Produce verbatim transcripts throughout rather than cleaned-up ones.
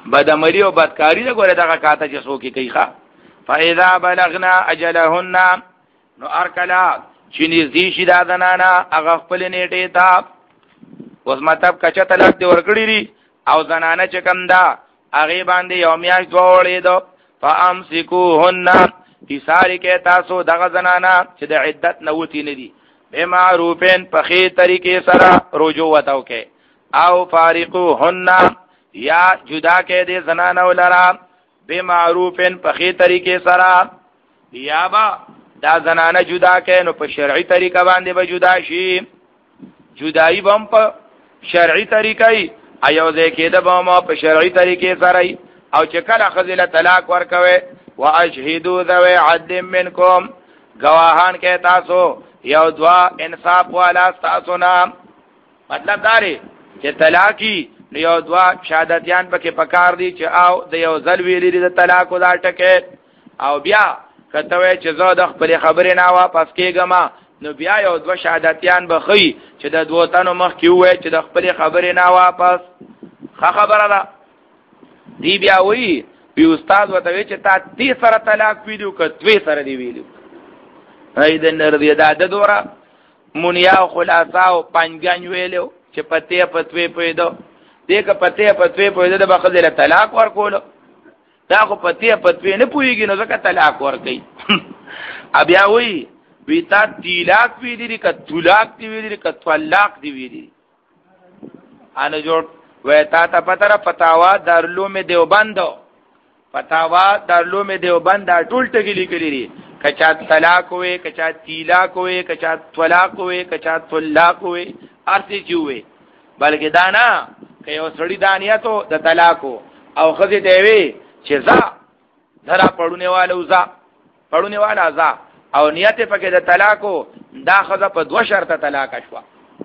بدعملی او بدکاری ده ګوره دغه کاته چې څوک کوي ښا فاذا بلغنا اجلهن نو ارکلا چې نږدې شي دا زنانا هغه خپل نیټه ته اوس مطلب کچا طلاق دی ورکړی دي او زنانه چې کوم دا هغه باندې یو میاش دوړې دو فامسکوهن ایثاری کې تاسو دغه زنانا چې د عدت نوتی نه دي به معروفین په خې طریقې سره رجوع وتاو کې او فارقوهن یا جدا کې دي زنانه ولرا به معروفین په خې طریقې سره یا با دا زنانه جدا کې نو په شرعي طریقه باندې به جدا شي جدائی بم په شرعي طریقې ایو ځکه دا بم په شرعي طریقې سره او چې کله خذل طلاق ورکوي واجهدوا ذوي عدل منکم گواهان کې تاسو یو دوا انصاف والا تاسو نام مطلب داري چې طلاقي یو دوا شهادتيان پکې پکار دي چې او د یو ځل ویلي د طلاق ودا ټکه او بیا کته وای چې زه د خپل خبرې نه واپس کېږم نو بیا یو دوا شهادتيان بخي چې د دوه تنو مخ کې وای چې د خپل خبرې نه واپس ښه خبره ده دی بیا وی بی استاد وته چې تا دې سره طلاق ویلو کتوي سره دی ویلو ایدن رضی دا د دورا مونیا او خلاصا او پنځګان ویلو چې پته پتوي پېدو دې که پته پتوي پېدو د بخزله طلاق ورکول دا خو پته پتوي نه پويږي نو ځکه طلاق ورکي بیا وی وی تا طلاق ویلې ک طلاق دی ویلې ک طلاق دی ویلې ان جوړ وې تا ته پتره پتاوا دارلوم دیوبند پتاوا دارلوم دیوبند دا ټول ټکی لیکلي دي کچا طلاق وې کچا طلاق وې کچا طلاق وې کچا طلاق وې ارتي جوې بلکې دا نه که یو سړی دانیاتو د طلاق او خزه دی وی چې ځا درا پړونه والو ځا پړونه والا ځا او نیت پکې د طلاق دا خزه په دوه شرط طلاق شوا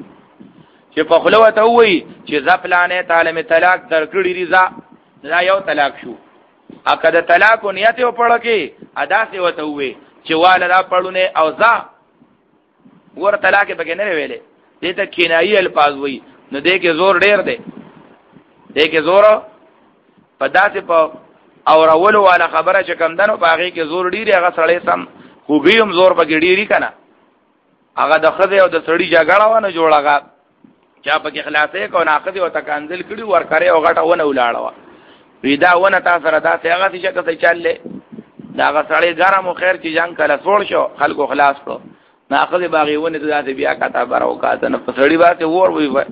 چې په خلوته وي چې ځپلانه تعالی طلاق درکړي رضا دا یو طلاق شو اګه د طلاق نیت په پړه کې ادا سی وته وي چې والا دا پړونه او ځا ور طلاق پکې نه ویلې دې ته کنایي الفاظ وي نو دې کې زور ډېر دی دې کې زور په داسې په اور اولو والا خبره چې کم دنو باغې کې زور ډېری هغه سړی سم خوبي هم زور پکې ډېری کنه هغه د خزه او د سړی جګړه ونه جوړاګه چا پکې خلاصې کو ناقض او تکانزل کړي ور کړې او غټه ونه ولاړه ویدا ونه تاسو را داسې هغه چې څه چلې دا غسړې ګرم او خیر چې جنگ کله سوړ شو خلکو خلاص کړو ناقض باغې ونه داسې بیا کاته برو کاته نه پسړی باندې ور وی وای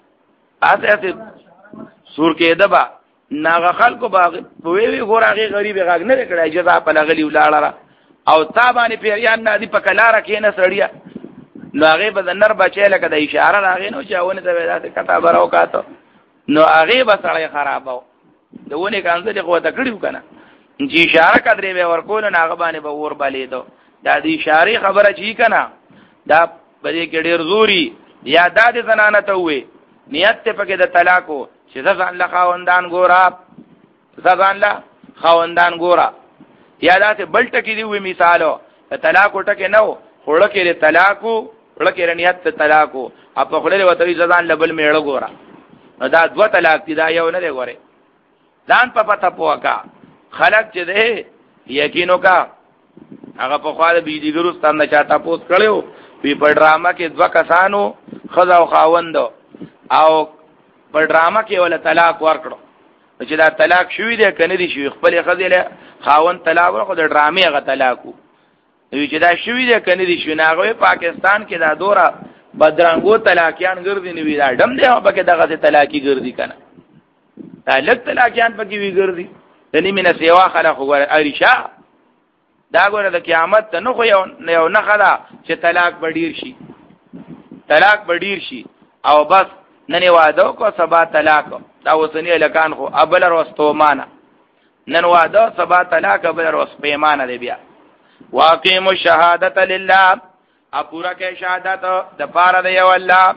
اسه اسه سور کې دبا ناغه خلکو باغ وی وی ګورغه غریب غاګ نه کړای جزا په لغلی ولاړه او تابانی پیریان ندی په کلاره کې نه سړیا نو هغه به نر بچی لکه د اشاره راغې نو چاونه ته ودا کته برو کاته نو هغه به سړی خرابو دونه کانځه خو ته کړیو کنه چې اشاره کړې به ورکول نه هغه باندې به ور بلې دو دا د اشاره خبره چی کنه دا بلې کې ډېر زوري یا د زنانه ته وې نیت ته پکې د طلاقو چې ځان له خاوندان ګورا ځان له خاوندان ګورا یا داسې بل ټکی دی وې مثالو طلاق ټکی نو خړه کې طلاقو خړه کې نیت ته طلاقو په خړه وته ځان له بل میړه ګورا دا دوه طلاق دي دا یو نه دی ګوره ځان په پته پوکا خلق چې ده یقینو کا هغه په خواله بيدی ګروستان نه چاته پوس کړو په ډراما کې دوه کسانو خزا او خاوند او په ډراما کې ول طلاق ورکړو چې دا طلاق شوې ده کنه دي شوې خپل خزله خاوند طلاق ورکړو د ډرامې هغه طلاقو وی چې دا شوې ده کنه دي شوې ناغه پاکستان کې دا دوره بدرنګو طلاقيان ګرځي نیوی دا دم دی هغه کې دغه طلاقي ګرځي کنه دا لک طلاقيان پکې وی ګرځي دني مینه سیوا خلق وګوره اړیشا دا ګوره د قیامت ته نو خو یو یو نه خلا چې طلاق بډیر شي طلاق بډیر شي او بس نن وعده کو سبا طلاق دا وسنی لکان خو ابل رستو معنا نن وعده سبا طلاق ابل رس پیمانه دی بیا واقیم الشهادت لله اپورا کې شهادت د پاره دی الله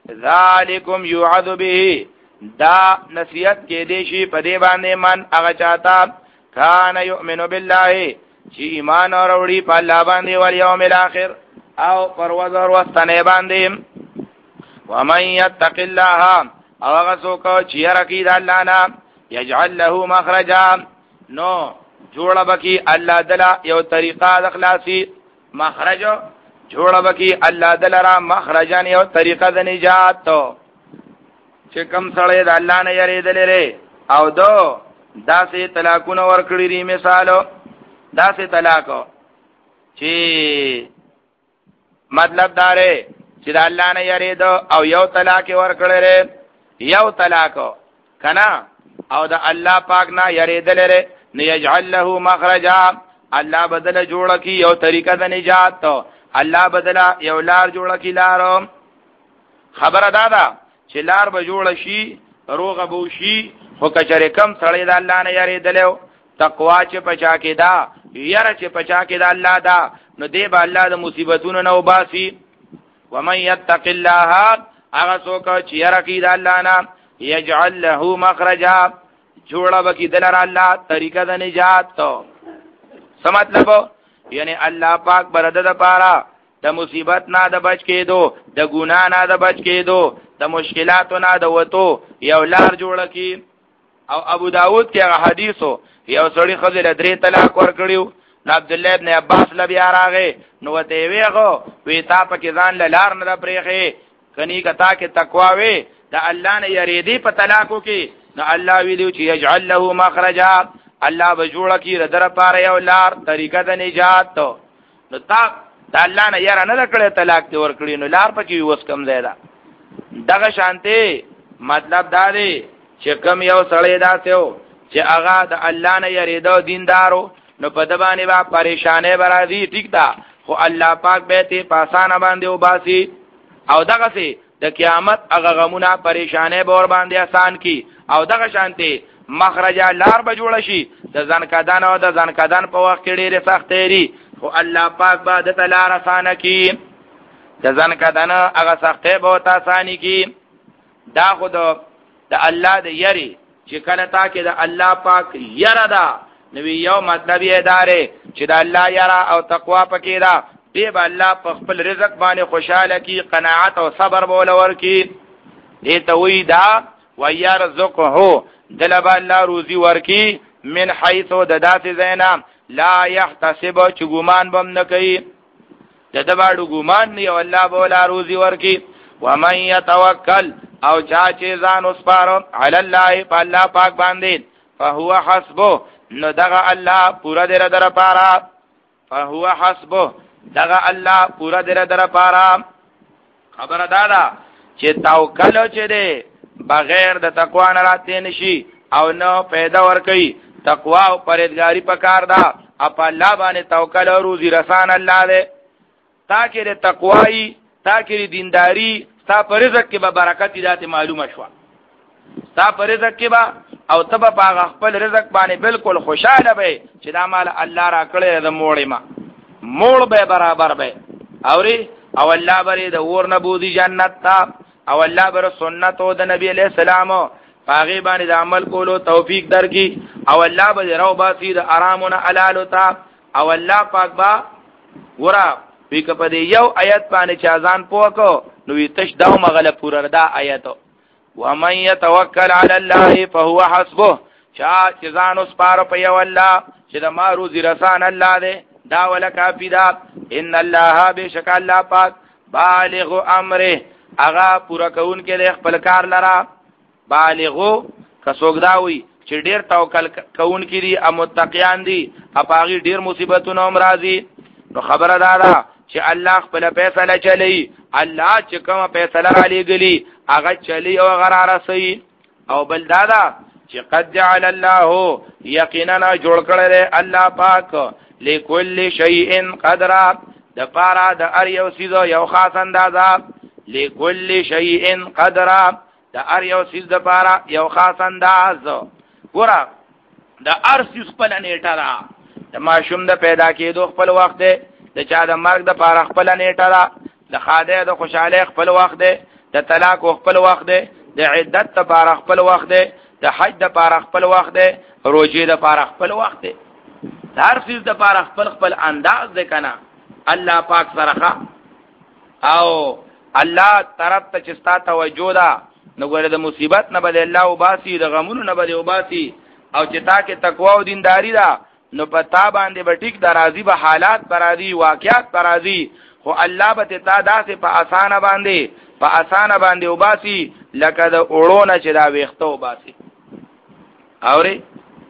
ذالکم یعذ به دا نصیحت کې دی شي په دی باندې من هغه چاته کان یؤمن بالله چې ایمان اوروړي په الله باندې او یوم الاخر او پروازر واستنه باندې ومن يتق الله او هغه څوک چې رقید الله نه یجعل له مخرجا نو جوړ بکی الله دلا یو طریقه د خلاصي مخرج جوړ بکی الله دلرا مخرجا یو طریقه د نجات چې کم سړی د الله نه یریدل لري او دو داسې طلاقونه ورکړي ری مثالو داسې طلاق چې مطلب داره چې د الله نه یرید او یو طلاق ورکړي یو طلاق کنا او د الله پاک نه یریدل لري نه یجعل له مخرجا الله بدل جوړ کی یو طریقه د نجات الله بدل یو لار جوړ کی لار خبره دادا چې لار به جوړ شي روغه بو شي خو کچره کم سړی د الله نه یریدلو تقوا چې پچا کې دا یره چې پچا کې دا الله دا نو دی به الله د مصیبتونو نه وباسي ومن يتق الله هغه څوک چې یره کې دا الله نه یجعل له مخرجا جوړه بکی دلر الله طریقه د نجات څه مطلب یعنی الله پاک برده د پاره د مصیبت نه د بچ کېدو د ګنا نه د بچ کېدو د مشکلاتو نه د وته یو لار جوړه کی او ابو داود کې هغه حدیثو یو سړی خزل درې طلاق ور کړیو عبد الله ابن عباس لبی راغې نو وته ویغو وی تا پکې ځان لار نه پرېخې کني کتا کې تقوا وی د الله نه یریدي په طلاقو کې نو الله ویلو چې یجعل له مخرجا الله بجوړه کی ردر پاره یو لار طریقه د نجات نو تا د الله نه یاره نه کړې طلاق ته ور کړی نو لار پکې وس کم زیاده دغه شانته مطلب دا دی چې کم یو سړی داسو چې هغه د الله نه یریدو دیندارو نو په د باندې با پریشانې برازي ټیک دا خو الله پاک به ته پاسانه باندې وباسي او دغه سي د قیامت هغه غمونه پریشانې به ور باندې آسان کی او دغه شانته مخرج لار به جوړ شي د ځان کدان او د ځان کدان په وخت کې ډېر سخت دی خو الله پاک به د لار آسان کی د ځان کدان هغه سختې به تا آسان کی دا خود د الله د یری چې کله تا کې د الله پاک یره دا نو یو مطلب یې داره چې د الله یره او تقوا پکې دا دی به الله په خپل رزق باندې خوشاله کی قناعت او صبر بولور کی دې ته وی دا ويرزقه دلب الله روزي ورکی من حيث د داسې زینا لا يحتسب چې ګمان بم نه کوي د دباړو ګمان نه او الله بولا روزي ورکی ومن يتوکل او چا چې ځان وسپارو علی الله په الله پاک باندې فهو حسبه نو دغه الله پورا در در پارا فهو حسبه دغه الله پورا در در پارا خبر دادا چې توکل چې دی بغیر د تقوا نه راته نشي او نو پیدا ور کوي تقوا او پرهیزګاری پکار دا اپ الله باندې توکل او روزي رسان الله دې تاکي د تقوای تاکي دینداری تا پر رزق کې به برکت ذات معلومه شو تا پر رزق کې به او تب په خپل رزق باندې بالکل خوشاله به چې دا مال الله را کړی د موړې ما موړ به برابر به اوري او الله بری د ور نه بوزي جنت تا او الله بر سنت او د نبی علیہ السلام پاغي باندې د عمل کولو توفیق درکې او الله به رو باسي د آرامونه حلال تا او الله پاک با ورا پیک په دی یو آیت باندې چا ځان پوکو نو تش داو مغله پورا دا آیت ومن يتوکل علی الله فهو حسبه چا چې ځان اوس پاره په یو الله چې د ما روزي رسان الله دې دا ولا کافی دا ان الله بشک الله پاک بالغ امره اغا پورا کون کې د خپل کار لرا بالغو کسوګداوي چې ډیر توکل کون کې دي او متقیان دي اپاغي ډیر مصیبتونو امراضي نو خبره دادا چې الله خپل فیصله چلی الله چې کوم فیصله علی غلی هغه چلی او غرار سي او بل دادا چې قد جعل الله یقینا جوړ کړل الله پاک لكل شیء قدر د پارا د ار یو سیزو یو خاص اندازا لكل شیء قدر د ار یو سیز د پارا یو خاص انداز ګور د ار سیز په نیټه را د ماشوم د پیدا کېدو خپل وخت دی د چا د مرګ د پاره خپل نیټه را د خاده د خوشاله خپل وخت دی د طلاق خپل وخت دی د عدت د پاره خپل وخت دی د حج د پاره خپل وخت دی روزي د پاره خپل وخت دی هر چیز د پاره خپل خپل انداز دی کنه الله پاک سره او الله طرف ته چستا توجه دا نو ګوره د مصیبت نه بل الله وباسي د غمونو نه بل وباسي او چې تا کې تقوا او دینداری ده نو پتا باندې به ټیک درازي به حالات برازي واقعات برازي خو الله به تا داسې په اسانه باندې په اسانه باندې وباسي لکه د اورونه چې دا ویخته وباسي اوري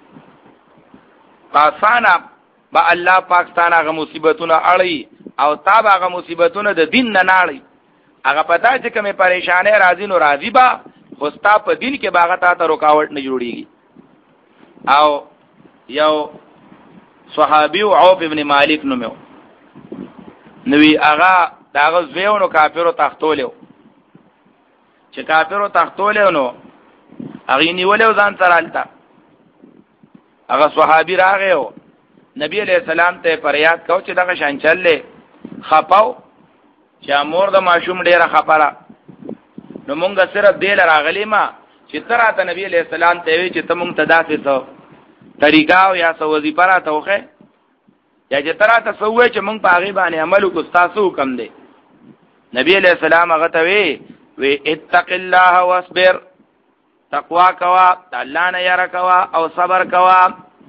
په اسانه به الله پاکستان هغه مصیبتونه اړي او تا به هغه مصیبتونه د دین نه ناړي هغه پتا چې کومه پریشانه راځي نو راځي با خو ستا په دین کې باغ ته رکاوټ نه جوړيږي او یو صحابي عوف ابن مالک نومو نوی هغه داغه زویونو کافرو تختولیو چې کافرو تختولیو نو هغه نیولیو ځان سره التا هغه صحابي راغیو نبی علیہ السلام ته پریاد کو چې دغه شان چللې خپاو چې امور د ماشوم ډیره خپره نو مونږه صرف دل راغلی ما چې تراته نبی علیہ السلام ته وی چې ته مونږ تداسې سو طریقہ او یا سو وظیفه را توخه یا چې تراته سوې چې مونږ په هغه باندې عمل وکړو تاسو حکم دی نبی علیہ السلام هغه ته وی وی اتق الله واصبر تقوا کوا الله نه یاره کوا او صبر کوا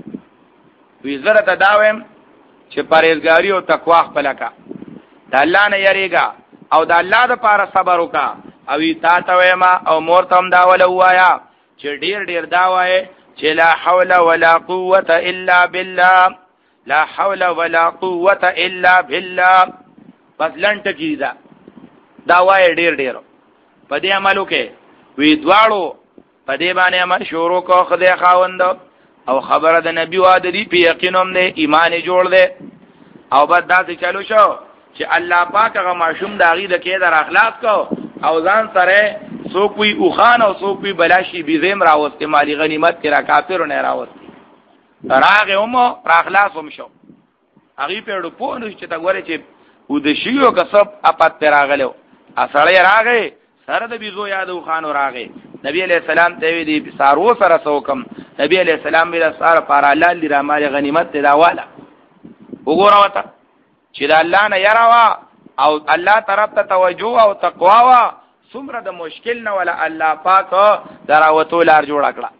وی زره تداوم چې پرهیزګاری او تقوا خپل کا د الله نه یریګا او د الله د پاره صبر وکا او تا ته ویما او مور تم دا ول وایا چې ډیر ډیر دا وای چې لا حول ولا قوه الا بالله لا حول ولا قوه الا بالله بس لنټ کیدا دا وای ډیر ډیر په دې عملو کې وی دواړو په دې باندې عمل شروع کو خدای خاوند او خبره د نبی واده دی په یقینوم نه ایمان جوړ دی او بعد دا چلو شو چې الله پاک هغه معشوم د عقیده کې در اخلاص کو او ځان سره سو کوئی او خان او سو کوئی بلاشي بيزم راوسته مالی غنیمت کې را کافر نه راوسته راغه هم را اخلاص هم شو هغه په ډو نو چې تا غوړي چې و د شیو کسب اپات پر راغلو اصله راغه سره د بيزو یادو خانو راغه نبی علیہ السلام ته وی دی سارو سره سوکم نبی علیہ السلام ویل سار پر الله لرا مال غنیمت دا والا وګوره وتا چې د الله نه یراوا او الله طرف ته توجه او تقوا وا څومره د مشکل نه ولا الله پاک دراوتو لار جوړ کړه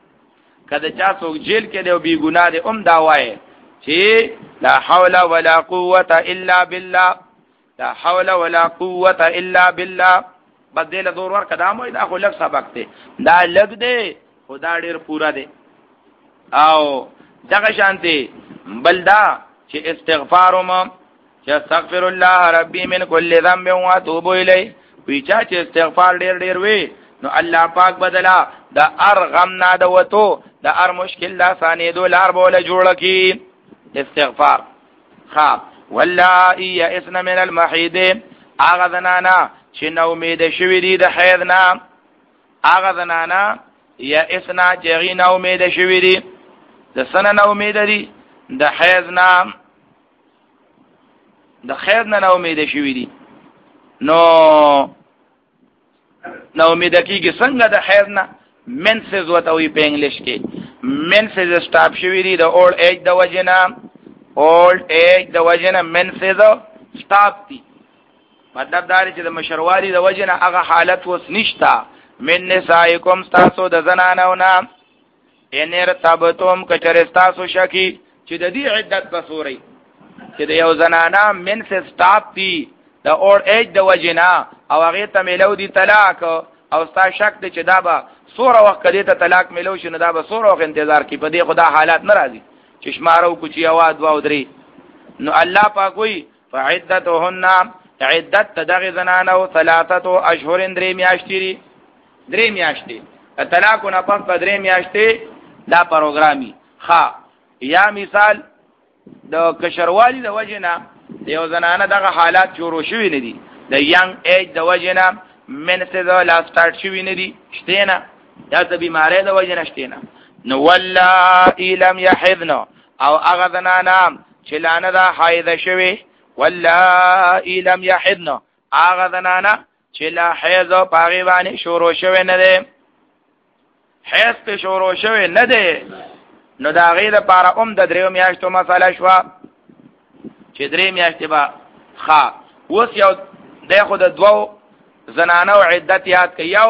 کله چا څوک جیل کې دی او بی ګناه دی ام دا وای چې لا حول ولا قوه الا بالله لا حول ولا قوه الا بالله بدل دور ور قدم وای دا خو لږ سبق دی دا لږ دی خدا ډیر پورا دی او دغه شانتي بلدا چې استغفار وم چې استغفر الله ربي من كل ذنب واتوب اليه وی چا چې استغفار ډیر ډیر وی نو الله پاک بدلا دا ار غم نه د وته دا ار مشکل لا ثاني دو لار بوله جوړ کی استغفار خاب ولا يئسن من المحيض اغذنانا چې نو امید شوی دی د حیض نه اغذنانا يئسنا چې نو امید شوی دی د سنه نو امید دی د حیض نه د خیر نه نو امید شوی دی نو نو امید کیږي څنګه د خیر نه منسز وتوي په انګلیش کې منسز سٹاپ شوی دی د اولډ ایج د وجنه اولډ ایج د وجنه منسز سٹاپ دی مطلب دا چې د مشروالي د وجنه هغه حالت وس نشتا من نسائکم تاسو د زنانو نه ان ارتبتم کچرستاسو شکی چې د دې عدت بصوري چې د یو زنانا منس سٹاپ دی د اور ایج د وجنا او هغه ته ملو دی طلاق او ستا شک دی چې دا به سوره وخت کدی ته طلاق ملو شنو دا به سوره وخت انتظار کی په دې خدا حالات ناراضي چې شمارو کوچ یواد و درې نو الله پاک وی فعدتهن عدت تدغ زنانو ثلاثه اشهر درې میاشتې درې میاشتې طلاق نه پس په درې میاشتې دا پروګرامي ښا یا مثال د کشروالي د وجنه یو زنانه دغه حالات شروع شوی نه دي د ینګ ایج د وجنه منسز لا سٹارټ شوی نه دي شته نه یا د بیماری د وجنه شته نه نو ولا لم يحذن او هغه زنانه چې لانه دا حایض شوی ولا لم يحذن هغه زنانه چې لا حیض او پاغي باندې شروع شوی نه دي حیض په شروع شوی نه دي نو دا غیر لپاره اوم د دریو میاشتو مساله شو چې درې میاشتې با ښا اوس یو د خو د دوو زنانو عدت یاد کوي یو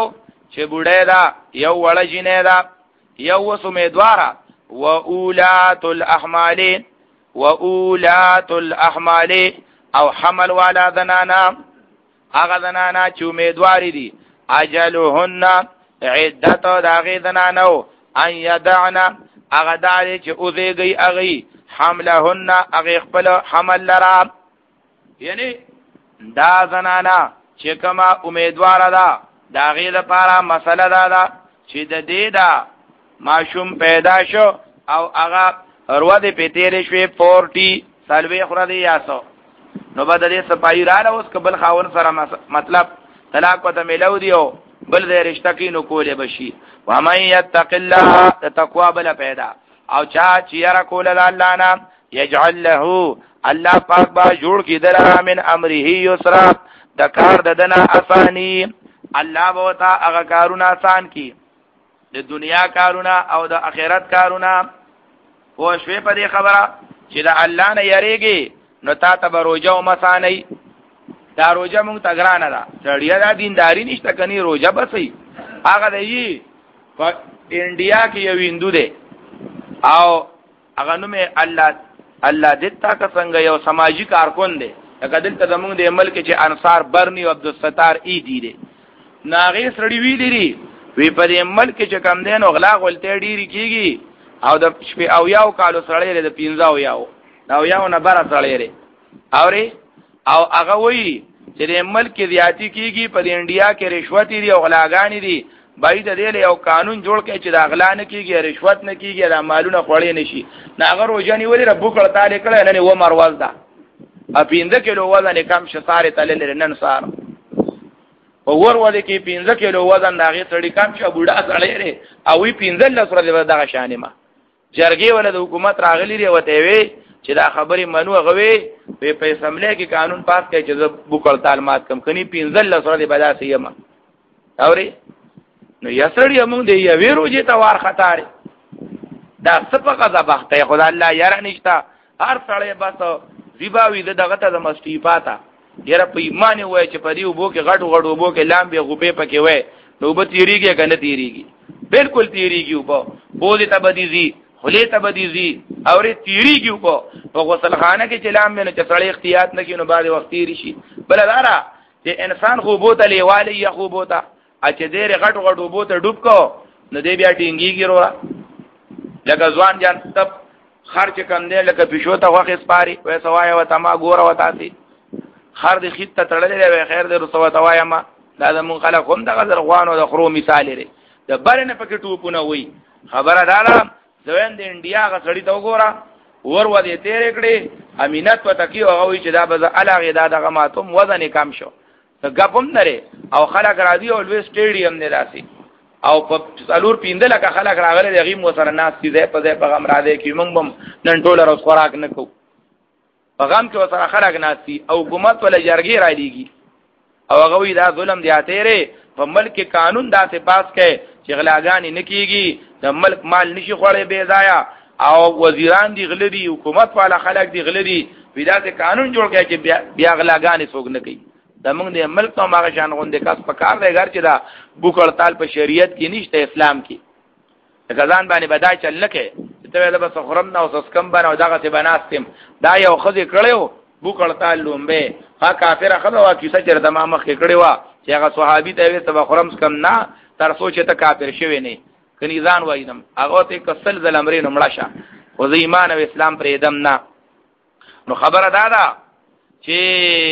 چې بوډه ده یو وړه جنې ده یو وس امیدواره و اولات الاحمال و اولات الاحمال او حمل والا زنانا هغه زنانا چې امیدواری دي اجلهن عدت داغه زنانو ان يدعنا هغه داري چې اوځيږي هغه حملهن هغه خپل حمل لرا یعنی دا زنانا چې کما امیدوار ده داغه لپاره مسله دا ده چې د دې دا ماشوم پیدا شو او هغه ورو دې پتیرې شوي چالیس سالوي خره دی یاسو نو بعد دې سپای را اوس قبل خاون سره مطلب طلاق وته ملو دیو بل دې رشتہ کې نو کوله بشي و من يتق الله تقوا بل پیدا او چا چې را کول الله نه يجعل له الله پاک با جوړ کی دلرا من امره یسرا د کار ددنه اسانی الله بوتا هغه کارونه آسان کی د دنیا کارونه او د آخرت کارونه او شوي په دې خبره چې د الله نه یریږي نو تا ته روزه او مسانی دا روزه مونږ تګرانه ده چړیا دا دینداری نشته کني روزه بسې هغه دی په انډیا کې یو هندو دی او هغه نوم الله الله دتا کا څنګه یو سماجی کارکون دی لکه دلته زمونږ د ملک چې انصار برنی او عبدالستار ای دی دی ناغه سړی وی دی وی په دې ملک چې کم دین او غلا غلطه ډیری کیږي او د شپې او یاو کالو سړی د پینځه او یاو او یاو نه بار سړی لري اوري او هغه وی چې د ملک زیاتی کیږي په انډیا کې رشوت دی او غلاګانی دي باید دې له یو قانون جوړ کړي چې دا غلا نه کیږي رشوت نه کیږي دا مالونه خوړې نشي ناغه روزاني ولی رب کړه تعالی کړه نه و مرواز ده ا پینځه کیلو وزن کم شساره تلل نن سار او ور ولې کې پینځه کیلو وزن داغه سړی کم شه بوډا سړی لري او وی پینځه لسره دغه شانې ما جرګي ول د حکومت راغلی دی وته وی چې دا خبرې منو غوي په فیصله کې قانون پاس کړي چې بوکل تعلیمات کم کني پینځه لسره دی بدا سیمه اوري نو یسړی موږ دی یو روزه ته وار خطر دا صفقه ذبحته خدای الله یاره نشتا هر سړی بس زیباوی دغه ته د مستیفاته یره په ایمان وای چې په دې وبو کې غټ غټ وبو کې لامبي غوبې پکې وای نو به تیریږي کنه تیریږي بالکل تیریږي وبو بوله ته بدیزي خلی ته بدیزي اورې تیریږي وبو په غسل خانه کې چې لام نه چړې اختیار نه کینو بعد وخت تیری شي بل دارا چې انسان خوبو ته لیواله یا خوبو ته اچ دې غټ غټ وبو ته ډوب کو نو دې بیا ټینګيږي ورو لکه ځوان جان تب خرچ کم دی لکه پښو ته واخې سپاري وې سوای و تما ګوره وتا سي خر دې خیت ته تړلې وې خیر دې رسو وتا وایم دا د مون خلک هم دغه زرغوانو د خرو مثال لري د برنه پکې ټوپونه وای خبره داله ځوین د انډیا غسړی ته وګوره ور و دې تیرې کړې امینت وته کی او وای چې دا به الګ دا دغه ماتم وزن کم شو ته غپم نره او خلک راځي او لوی سټیډیم نه راسي او په څلور پیندل کا خلک راغله دغه مو سره ناس دي په ځای پیغام را دي کی موږ بم نن ټوله روز خوراک نه کو پیغام کې سره خلک ناس دي او حکومت ولا جرګي را دیږي او هغه وی دا ظلم دی اتهره په ملک قانون داسې پاس کړي چې غلاګانی نه کیږي د ملک مال نشي خوړې بے ضایع او وزیران دی غلدي حکومت والا خلک دی غلدي وداسې قانون جوړ کړي چې بیا غلاګانی څوک نه کوي د موږ د ملک ته ماغه شان غونډه کاس پکار دی ګر چې دا بوکړتال په شریعت کې نشته اسلام کې غزان باندې بدای چل نه کې ته له بس خرم نه او سکم باندې دغه ته بناستم دا یو خزي کړو بوکړتال لومبه ها کافر خبره وا کیسه چې د مامخ کې کړي وا چې هغه صحابي ته وي ته خرم سکم نه تر سوچ ته کافر شوی نه کني ځان وایدم هغه ته کسل زلمرین مړشه او د ایمان او اسلام پرې دم نه نو خبره دادا چې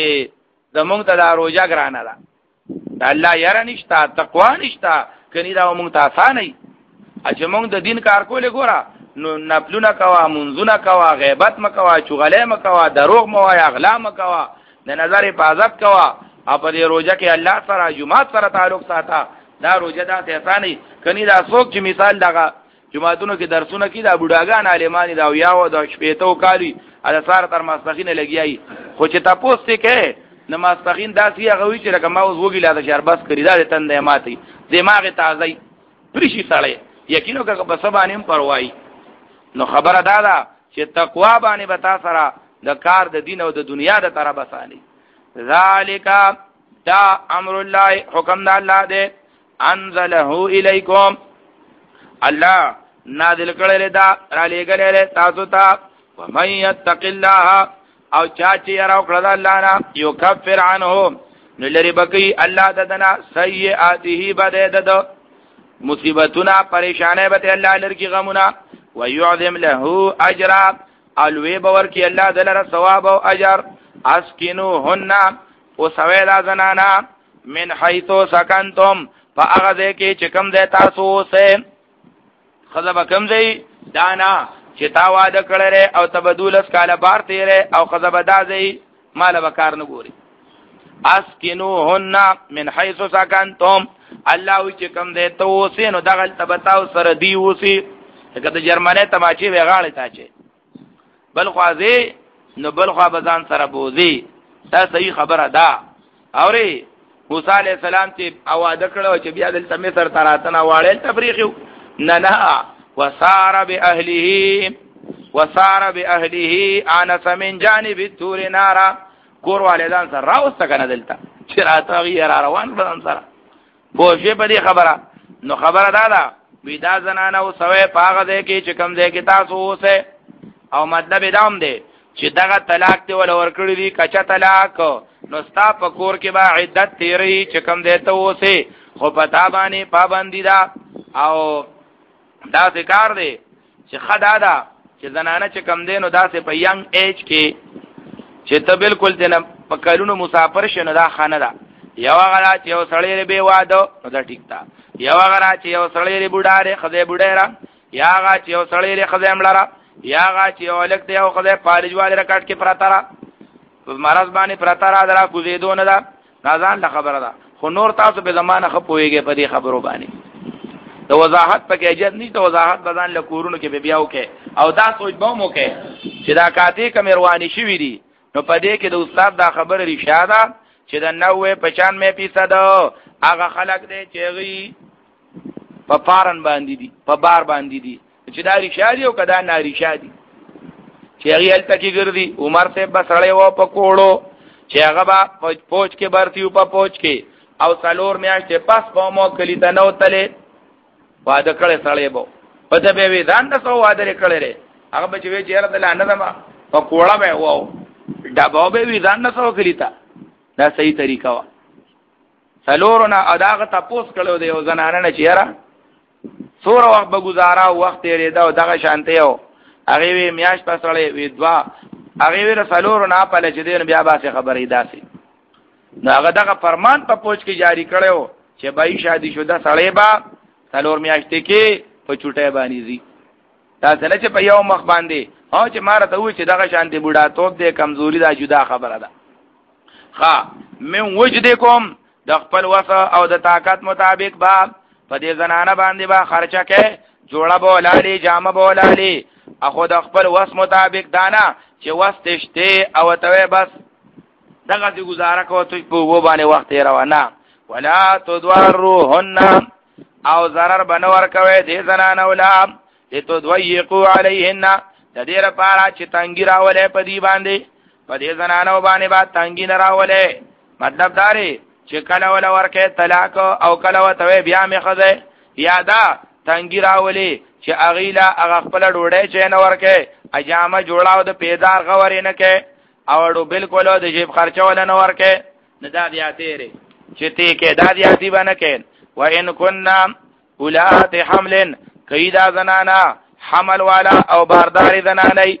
زمونږ ته دا روزه ګرانه ده الله یاره نشتا تقوا نشتا کني دا مونږ ته آسان نه چې مونږ د دین کار کولې ګوره نو نفلونه کوا منځونه کوا غیبت مکوا چغلې مکوا دروغ موا اغلا مکوا د نظر حفاظت کوا او په دې روزه کې الله سره جمعات سره تعلق ساته دا روزه دا آسان نه کني دا څوک چې مثال دغه جمعاتونو کې درسونه کې دا بوډاګان عالمانی دا یاو د شپېتو کالی ال سار تر ماسپخینه لګیای خو چې تاسو ته کې نماز پخین داسې هغه وی چې لکه ما اوس وګی لاده شربس کړی دا تندې ماتي دماغ تازه پرشي سړی یقینو که په سبا نیم پروايي نو خبره دا ده چې تقوا باندې بتا سره د کار د دین او د دنیا د طرف اساني ذالک دا امر الله حکم د الله دی انزله الیکم الله نازل کړل دا را لګل تاسو ته ومن يتق الله او چا چې راو کړل الله نه یو کفر عنه نو لري بکی الله ددنا سیئاته بددد مصیبتنا پریشانه به الله لرکی غمنا ويعظم له اجر الوی باور کی الله دلر ثواب او اجر اسکنوهن او سویدا زنانا من حيث سکنتم فاغذ کی چکم دے تاسو سے خذب کم دی دانا چې تا واده کړره او تبدولس کاله بار تیرې او خذب دازي مال وکار نه ګوري اسکنوهن من حيث سکنتم الله وی چې کم دې تو سينو دغل تبتاو سره دی وسی کته جرمنه تماچی وغاړی تا چې بل خوازي نو بل خوا بزان سره بوزي دا صحیح خبره ده اوري موسی عليه السلام چې اواده کړو چې بیا دلته مصر تراتنه واړل تفریخ نه نه وسار باهله وسار باهله انس من جانب التور نارا کور والدان سره راوسته کنه دلته چې راځي را روان بدن سره بوشه په دې خبره نو خبره دا ده ودا زنانه او سوي پاغه دې کې چې کم دې کې تاسو اوسه او مطلب دام دی چې دغه طلاق دی ول ورکړی دی کچا طلاق نو ستا په کور کې با عدت تیری چې کم دې ته اوسه خو پتا باندې پابندی دا او دا ذکر دی چې خدا دا چې زنانه چې کم دې نو دا سه په ینګ ایج کې چې ته بالکل دې په کلونو مسافر شنه دا خانه ده یو غلا چې یو سړی به واده نو دا ټیک تا یو غلا چې یو سړی بوډاره خزه بوډاره یا غا چې یو سړی خزه امړه یا غا چې یو لک دی او خزه پالجواله رکټ کې پراتارا مرز باندې پراتارا درا کوزیدو نه دا نازان له خبره ده خو نور تاسو په زمانه خپويږي په دې خبرو باندې د وضاحت پکې اجازه نشته وضاحت بدن له کورونو کې به بیاو کې او دا سوچ به مو کې چې دا کاته کمروانی شوی دي نو په دې کې د استاد دا خبره رښتیا چې د نوې پچانوے فیصد هغه خلک دی چې غي په پارن باندې دي په بار باندې دي چې دا ریشادي او کدا ناریشادي چې هغه ال تکي ګرځي عمر ته بسړې و په کوړو چې هغه با پوج کې برتي او په پوج کې او سالور میاشتې پس په مو کلی ته نو تله واده کړي سړې بو پته به وی ځان د سو واده کړي هغه به چې وی چیرې دل نه دما په کوړه به وو ډبو به وی ځان نه سو کلی ته دا صحیح طریقه وا سلورنا اداغه تاسو کړو دی او زنانه نه چیرې سور وخت به گزارا وخت یې دا دغه شانته یو هغه وی میاش پسړې وی دوا هغه وی رسولور نه په لچ دین بیا باسه خبرې داسي نو هغه دغه فرمان په پوج کې جاری کړو چې بای شادي شوه سړې با سلور میاشتې کې په چټه باندې زی دا څنګه چې په یو مخ باندې او چې مار ته و چې دغه شانته بوډا توپ دې کمزوري دا جدا خبره ده ها من وجدکم د خپل وسه او د طاقت مطابق با په دې زنانه باندې با خرچه کې جوړه بولالی جامه بولالی اخو د خپل وس مطابق دانا چې وس تشته او ته بس دغه دې گزاره کو ته په و باندې وخت روانه ولا تدوروهن او zarar بنور کوي دې زنانه ولا لتضيقوا عليهن د دې لپاره چې تنګي راولې په دې باندې په دې زنانه باندې با تنګي نه راولې مطلب داري چې کله ولا ورکه طلاق او کله وته بیا می خزه یادا تنګی راولي چې اغیلا هغه خپل ډوډۍ چې نه ورکه اجامه جوړاو د پیدار غورې نه کې او بالکل د جیب خرچه ولا نه ورکه نه دا دیاتې چې ته کې دا دیاتې باندې کې و ان كنا اولات حمل کیدا زنانا حمل والا او باردار زنانای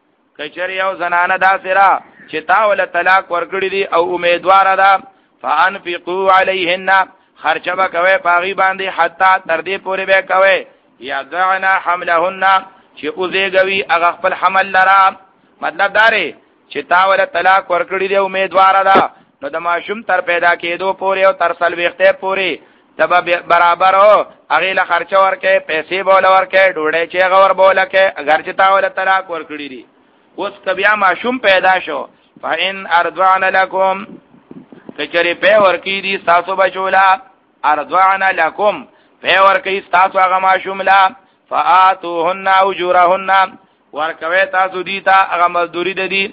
کچری او زنانه دا سرا چې تا ول طلاق ورکړي دي او امیدوار ده فانفقوا علیهن خرچه به کوي پاغي باندې حتا تر دې پورې به کوي یا ذعنا حملهن چې اوزېږي هغه خپل حمل لرا مطلب داري چې تا ول طلاق ورکړي دی امیدوار ده نو د ماشوم تر پیدا کېدو پورې او تر سلويخته پورې تبه برابر او هغه له خرچه ورکه پیسې بوله ورکه ډوډۍ چې غور بوله کې اگر چې تا ول طلاق ورکړي دي اوس کبیا ماشوم پیدا شو فإن ارضعن لكم کچری په ورکی دي تاسو بچولا ارضعنا لكم په ورکی تاسو هغه ماشوم لا فآتوهن اجورهن ورکوي تاسو دي تا هغه مزدوري دي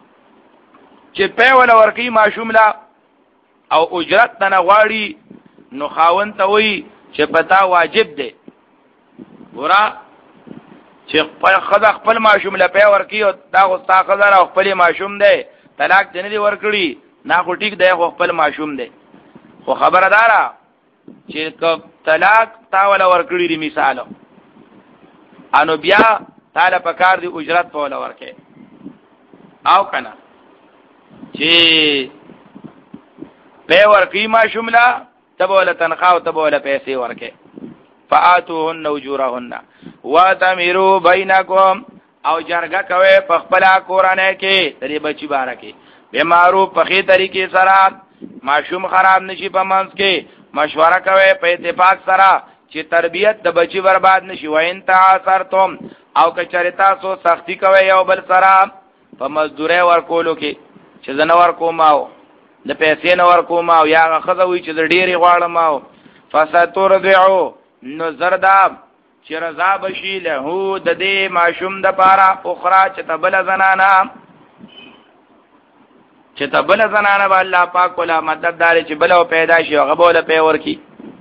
چې په ول ورکی ماشوم لا او اجرت نه غواړي نو خاون ته وی چې پتا واجب دی ورا چې خپل خدای خپل ماشوم له پی ورکی او دا غوستا خدای او خپل ماشوم دی طلاق دنه دی ورکړي نه خو ټیک دی خپل ماشوم دی خو خبردارا چې طلاق تا ولا ورکړي دی مثال انو بیا تعالی په کار دی اجرت په ولا ورکه او کنه چې په ورکی ماشوم لا تبوله تنخواه او تبوله پیسې ورکه فآتوهن اجورهن واتمروا بینکم او جرګه کوي په خپل کورانه کې دې بچی بارکه به معروف په خې طریقې سره ماشوم خراب نشي په منځ کې مشوره کوي په اتفاق سره چې تربیت د بچی برباد نشي وین تعاثرتم او که چرتا سو سختی کوي یو بل سره په مزدوري ورکولو کې چې زنور کوماو د پیسې نور کوماو یا غخذوي چې د ډيري غواړم او فسترضعوا نو زردا چې رضا بشي له د دې ماشوم د پاره اخرى چې تبل زنانا چې تبل زنانا به الله پاک ولا مدد دار چې بلو پیدا شي هغه بوله پی ورکی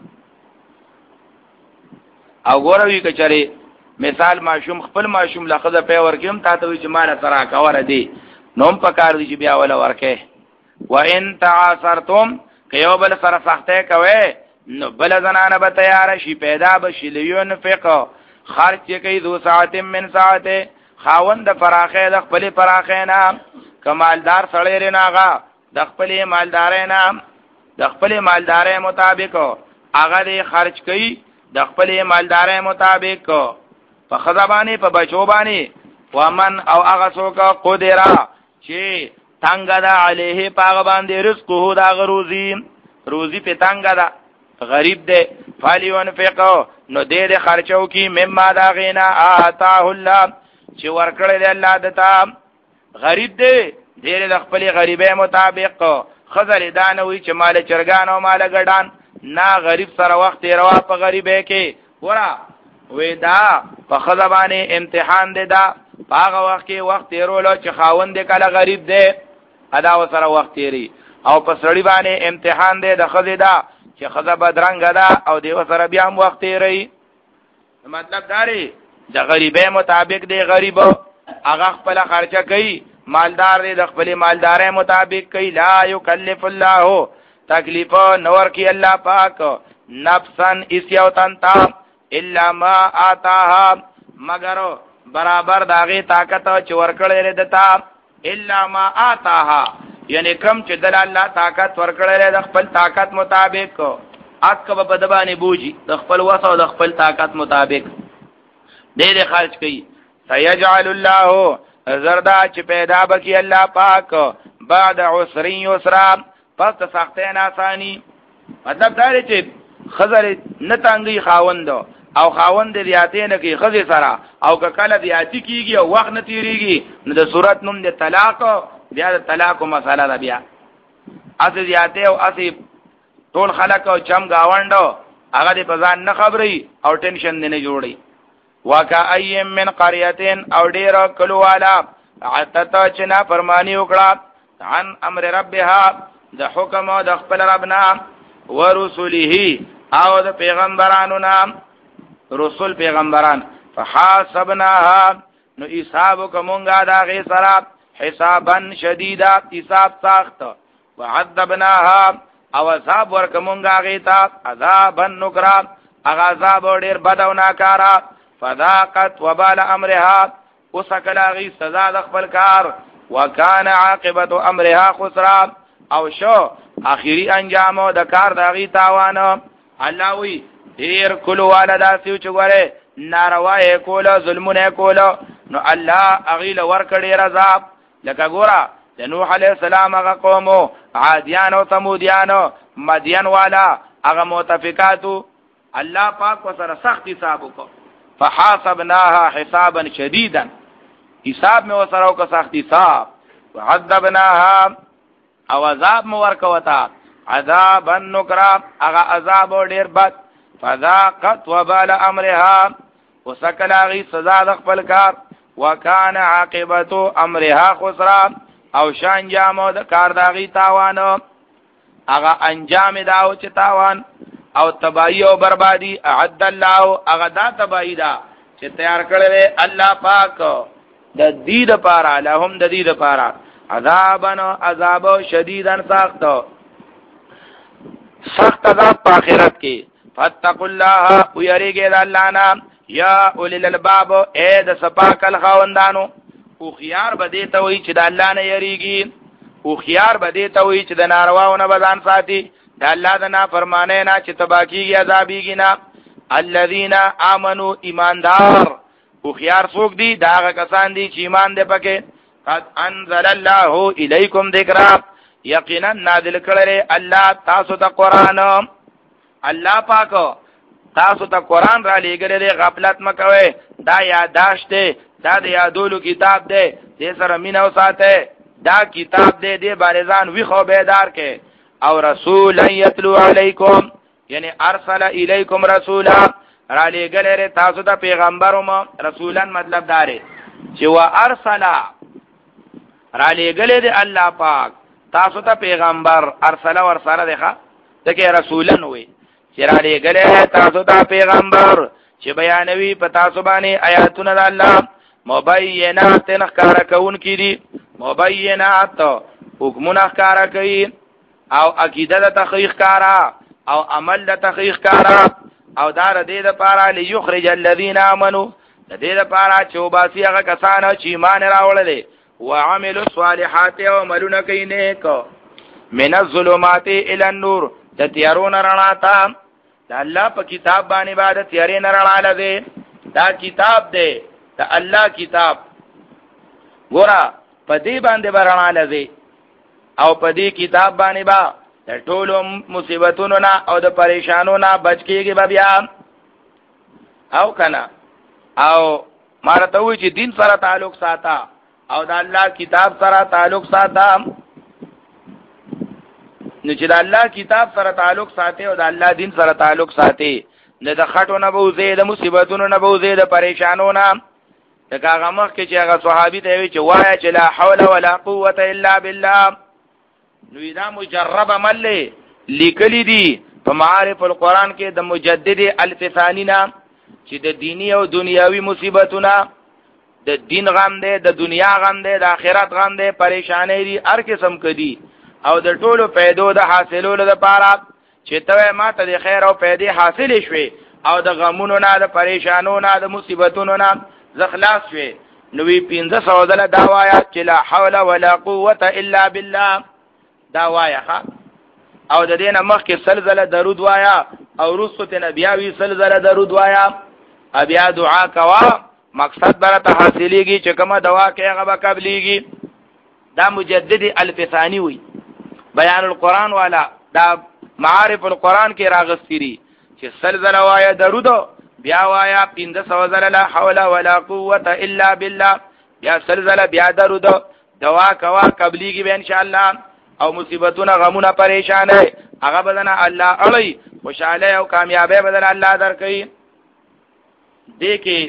او ګوروي کچري مثال ماشوم خپل ماشوم لخذ پی ورکیم تا ته چې مال سره کاور دي نوم پکار دي چې بیا ولا ورکه وان تعاثرتم کيو بل سره سخته کوي نو بل زنانه به تیار شي پیدا بشي لينفق خرج کوي ذو ساعت من ساعته خاوند فراخه د خپل فراخه نه کمالدار سړی رناغه د خپل مالدارې نه د خپل مالدارې مطابق هغه دې خرج کوي د خپل مالدارې مطابق په خزبانی په بچو باندې ومن او هغه څوک قدرا چې تنگ دا علیه پاغ باندې رزقه دا روزی روزی په تنگ دا غریب دے فالیون فقو نو دے دے خرچو کی مما دا غینا آتاه اللہ چه ورکڑ دے اللہ دتا غریب دے دے دے خپل غریبے مطابق خزر دانوی چه مال چرگان و مال گڑان نا غریب سر وقت روا پا غریبے کے ورا وی دا پا خزبانی امتحان دے دا پاغ وقت کی وقت رولو چه خاون دے کلا غریب دے ادا و سر وقت تیری او پا سڑی بانی امتحان دے دا خزی دا چې خزه بدرنګ ده او دیو سره بیا هم وخت یې مطلب داري د غریبې مطابق دی غریب هغه خپل خرچه کوي مالدار دی د خپل مالدارې مطابق کوي لا یکلف الله تکلیف نور کی الله پاک نفسن اسیوتن تا الا ما آتاها مگر برابر داغه طاقت چې ورکړل دتا الا ما آتاها یعنی کم چې دل الله طاقت ورکړل د خپل طاقت مطابق اکه په دبانې بوجي د خپل وسو د خپل طاقت مطابق دې دې خرج کړي سيجعل الله زردا چې پیدا بکی الله پاک بعد عسر یسرا پس سختین آسانی مطلب دا چې خزر نتانګي خاوند او خاوند دیاتې نه کې خزر سره او کله دیاتی کیږي او وخت نه تیریږي نو د صورت نوم د طلاق بیا د طلاق مساله ده بیا اته دیاته او اسی ټول خلک او چم گاوندو هغه د پزان نه خبري او ټینشن نه جوړي واکا ایم من قريهن او ډیر کلو والا عتت چنا فرمانی وکړه عن امر ربها د حکم او د خپل ربنا ورسوله او د پیغمبرانو نام رسول پیغمبران فحاسبناها نو حساب کومګه دا غي سره حسابا شدیدا حساب سخت وعذبناها او عذاب ورکمونگا غیتا عذابا نکرا اغذاب ډیر بدو ناکارا فذاقت وبال امرها وسکلا غی سزا د خپل کار وکانه عاقبت امرها خسرا او شو اخیری انجام د کار د غی تاوان الله وی ډیر کلو والدا سیو چغره ناروای کوله ظلمونه کوله نو الله اغیل ورکړي عذاب لکه ګورا د نوح علیہ السلام هغه قوم عادیان او ثمودیان مدین والا هغه متفقاتو الله پاک وسره سخت حساب وکړ فحاسبناها حسابا شديدا حساب میں وسره کو سخت حساب وعذبناها او عذاب مو ورکوتا عذابا نکرا هغه عذاب ډیر بد فذاقت وبال امرها وسکلاغي سزا د خپل کار وکانه عاقبت امرها خسرا او شان جامو د کار داغي تاوان هغه انجام داو چې تاوان او تباہی او بربادی اعد الله اغدا تباہی دا چې تیار کړل الله پاک د دې لپاره لهم د دې لپاره عذابن عذاب شدیدن سخت سخت عذاب په آخرت کې فتقوا الله ويرګه د الله نام یا اولی الالباب اے د سپاکل خاوندانو او خيار بده ته وی چې د الله نه یریږي او خيار بده ته وی چې د نارواونه بدن ساتي د الله د نافرمانه نه چې تباکیږي عذابيږي نه الذين امنوا ایماندار او خيار څوک دي دا کسان دي چې ایمان دې پکې قد انزل الله الیکم ذکرا یقینا نازل کړل الله تاسو ته قران الله پاک تاسو ته قران را لېګلې غفلت مکوئ دا یاداشت دی دا د یادولو کتاب دی دې سره مینه وساته دا کتاب دی دې باندې ځان وی خو بیدار کې او رسول یتلو علیکم یعنی ارسل الیکم رسولا را لېګلې تاسو ته پیغمبروم رسولان مطلب داره چې وا ارسل را لېګلې دی الله پاک تاسو ته پیغمبر ارسل ورسره دی ښا دغه رسولان وي چې را لېګلې تاسو ته پیغمبر چې بیانوي په تاسو باندې آیاتونه د الله مبینات نخکارا کون کی دي مبینات حکمونه نخکارا کوي او عقیده د تحقیق کارا او عمل د تحقیق کارا او دار دې د پاره ليخرج الذين امنوا د دې د پاره چې وباسي هغه کسان چې ایمان راوړل وعملوا الصالحات وعملوا کینیک من الظلمات الى النور د تیارون رڼا ته د الله په کتاب باندې عبادت تیارې نه رڼا لده دا کتاب دی د الله کتاب ګورا په دې باندې رڼا لده او په دې کتاب باندې با د ټولو مصیبتونو نه او د پریشانونو نه بچ کیږي بیا او کنه او مرته وی چې دین سره تعلق ساته او د الله کتاب سره تعلق ساته نو چې د الله کتاب سره تعلق ساتي او د الله دین سره تعلق ساتي نه د خټو نه بوزي د مصیبتونو نه بوزي د پریشانونو نه دا هغه مخ کې چې هغه صحابي ته وی چې وای چې لا حول ولا قوه الا بالله نو دا مجرب عمل لیکلی دي په معارف القرآن کې د مجدد الفثانینا چې د دینی او دنیاوی مصیبتونه د دین غم دی د دنیا غم دی د آخرت غم دی پریشانې دي هر قسم کدي او د ټولو پیدو د حاصلولو لپاره چې ته ما ته د خیر او پیدې حاصل شوي او د غمونو نه د پریشانونو نه د مصیبتونو نه زخلاص شوي نو وی پنځه سو دله دا وایا چې لا حول ولا قوه الا بالله دا وایا ها او د دینه مخکې سلزله درود وایا او رسو ته نبیاوی سلزله درود وایا بیا دعا کوا مقصد برته حاصلېږي چې کومه دوا کې هغه به قبلېږي دا مجدد الفثانی وي بیان القرآن والا دا معارف القرآن کې راغستری چې سلزله وایا درود بیا وایا پنځه سو زله لا حول ولا قوه الا بالله بیا سلزله بیا درود دوا کوا قبلېږي به ان شاء الله او مصیبتونه غمونه پریشانه هغه بدن الله اړي خوشاله او کامیابی بدن الله درکې دې کې